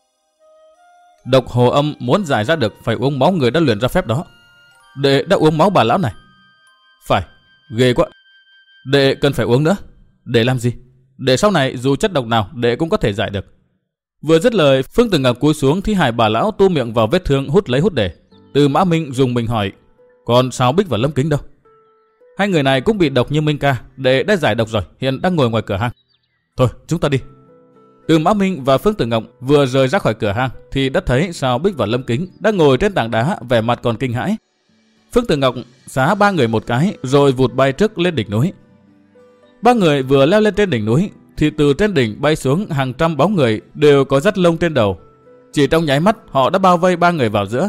Độc hồ âm muốn giải ra được phải uống máu người đã luyện ra phép đó. Đệ đã uống máu bà lão này. Phải, ghê quá. Đệ cần phải uống nữa. Để làm gì? Để sau này dù chất độc nào đệ cũng có thể giải được. Vừa dứt lời, Phương Tử Ngọc cúi xuống thi hài bà lão, tu miệng vào vết thương hút lấy hút để. Từ Mã Minh dùng mình hỏi, còn Sào Bích và Lâm Kính đâu? Hai người này cũng bị độc như Minh Ca, đệ đã giải độc rồi, hiện đang ngồi ngoài cửa hang. Thôi, chúng ta đi. Từ Mã Minh và Phương Tử Ngọc vừa rời ra khỏi cửa hang thì đã thấy Sào Bích và Lâm Kính đang ngồi trên tảng đá, vẻ mặt còn kinh hãi. Phương Tử Ngọc xá ba người một cái rồi vụt bay trước lên đỉnh núi. Ba người vừa leo lên trên đỉnh núi thì từ trên đỉnh bay xuống hàng trăm bóng người đều có dắt lông trên đầu. Chỉ trong nháy mắt họ đã bao vây ba người vào giữa.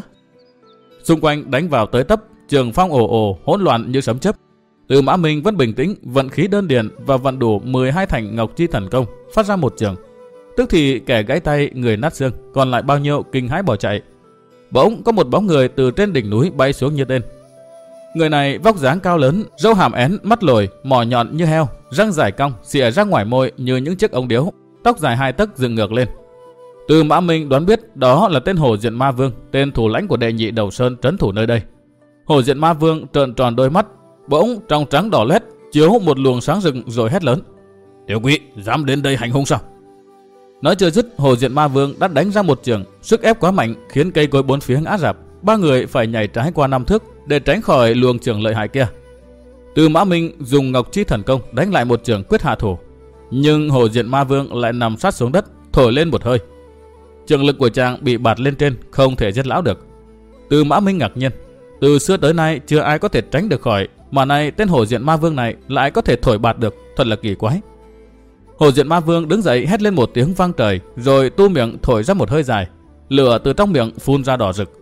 Xung quanh đánh vào tới tấp, trường phong ồ ồ, hỗn loạn như sấm chớp. Từ Mã Minh vẫn bình tĩnh, vận khí đơn điền và vận đủ 12 thành Ngọc Chi thần công, phát ra một trường. Tức thì kẻ gãy tay, người nát xương, còn lại bao nhiêu kinh hãi bỏ chạy. Bỗng có một bóng người từ trên đỉnh núi bay xuống như tên. Người này vóc dáng cao lớn, râu hàm én, mắt lồi, mỏ nhọn như heo, răng dài cong, xìa ra ngoài môi như những chiếc ống điếu, tóc dài 2 tấc dựng ngược lên. Từ Mã Minh đoán biết đó là tên Hồ Diện Ma Vương, tên thủ lãnh của đệ nhị Đầu Sơn trấn thủ nơi đây. Hồ Diện Ma Vương trợn tròn đôi mắt, bỗng trong trắng đỏ lét chiếu một luồng sáng rực rồi hét lớn: "Tiểu quỷ, dám đến đây hành hung sao?" Nói chưa dứt, Hồ Diện Ma Vương đã đánh ra một chưởng, sức ép quá mạnh khiến cây cối bốn phía ngã rạp, ba người phải nhảy trái qua 5 thước để tránh khỏi luồng chưởng lợi hại kia. Từ Mã Minh dùng Ngọc Chi thần công đánh lại một chưởng quyết hạ thủ, nhưng Hồ Diện Ma Vương lại nằm sát xuống đất, thổi lên một hơi. Chưởng lực của chàng bị bạt lên trên, không thể giết lão được. Từ Mã Minh ngạc nhiên, từ xưa tới nay chưa ai có thể tránh được khỏi, mà nay tên Hồ Diện Ma Vương này lại có thể thổi bạt được, thật là kỳ quái. Hồ Diện Ma Vương đứng dậy hét lên một tiếng vang trời, rồi tu miệng thổi ra một hơi dài, lửa từ trong miệng phun ra đỏ rực.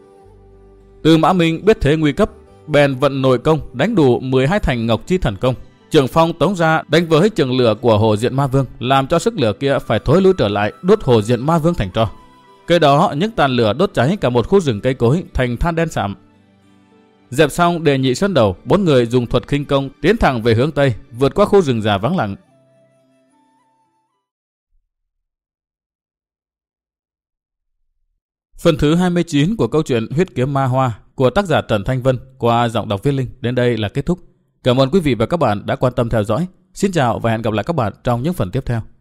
Từ Mã Minh biết thế nguy cấp, bèn vận nội công đánh đủ 12 thành Ngọc Chi thần công, trường phong tống ra đánh với trường lửa của Hồ Diện Ma Vương, làm cho sức lửa kia phải thối lui trở lại, đốt Hồ Diện Ma Vương thành tro. Kế đó những tàn lửa đốt cháy cả một khu rừng cây cối thành than đen sạm. Dẹp xong đệ nhị sơn đầu, 4 người dùng thuật khinh công tiến thẳng về hướng tây, vượt qua khu rừng già vắng lặng. Phần thứ 29 của câu chuyện Huyết Kiếm Ma Hoa của tác giả Trần Thanh Vân qua giọng đọc Viết Linh đến đây là kết thúc. Cảm ơn quý vị và các bạn đã quan tâm theo dõi. Xin chào và hẹn gặp lại các bạn trong những phần tiếp theo.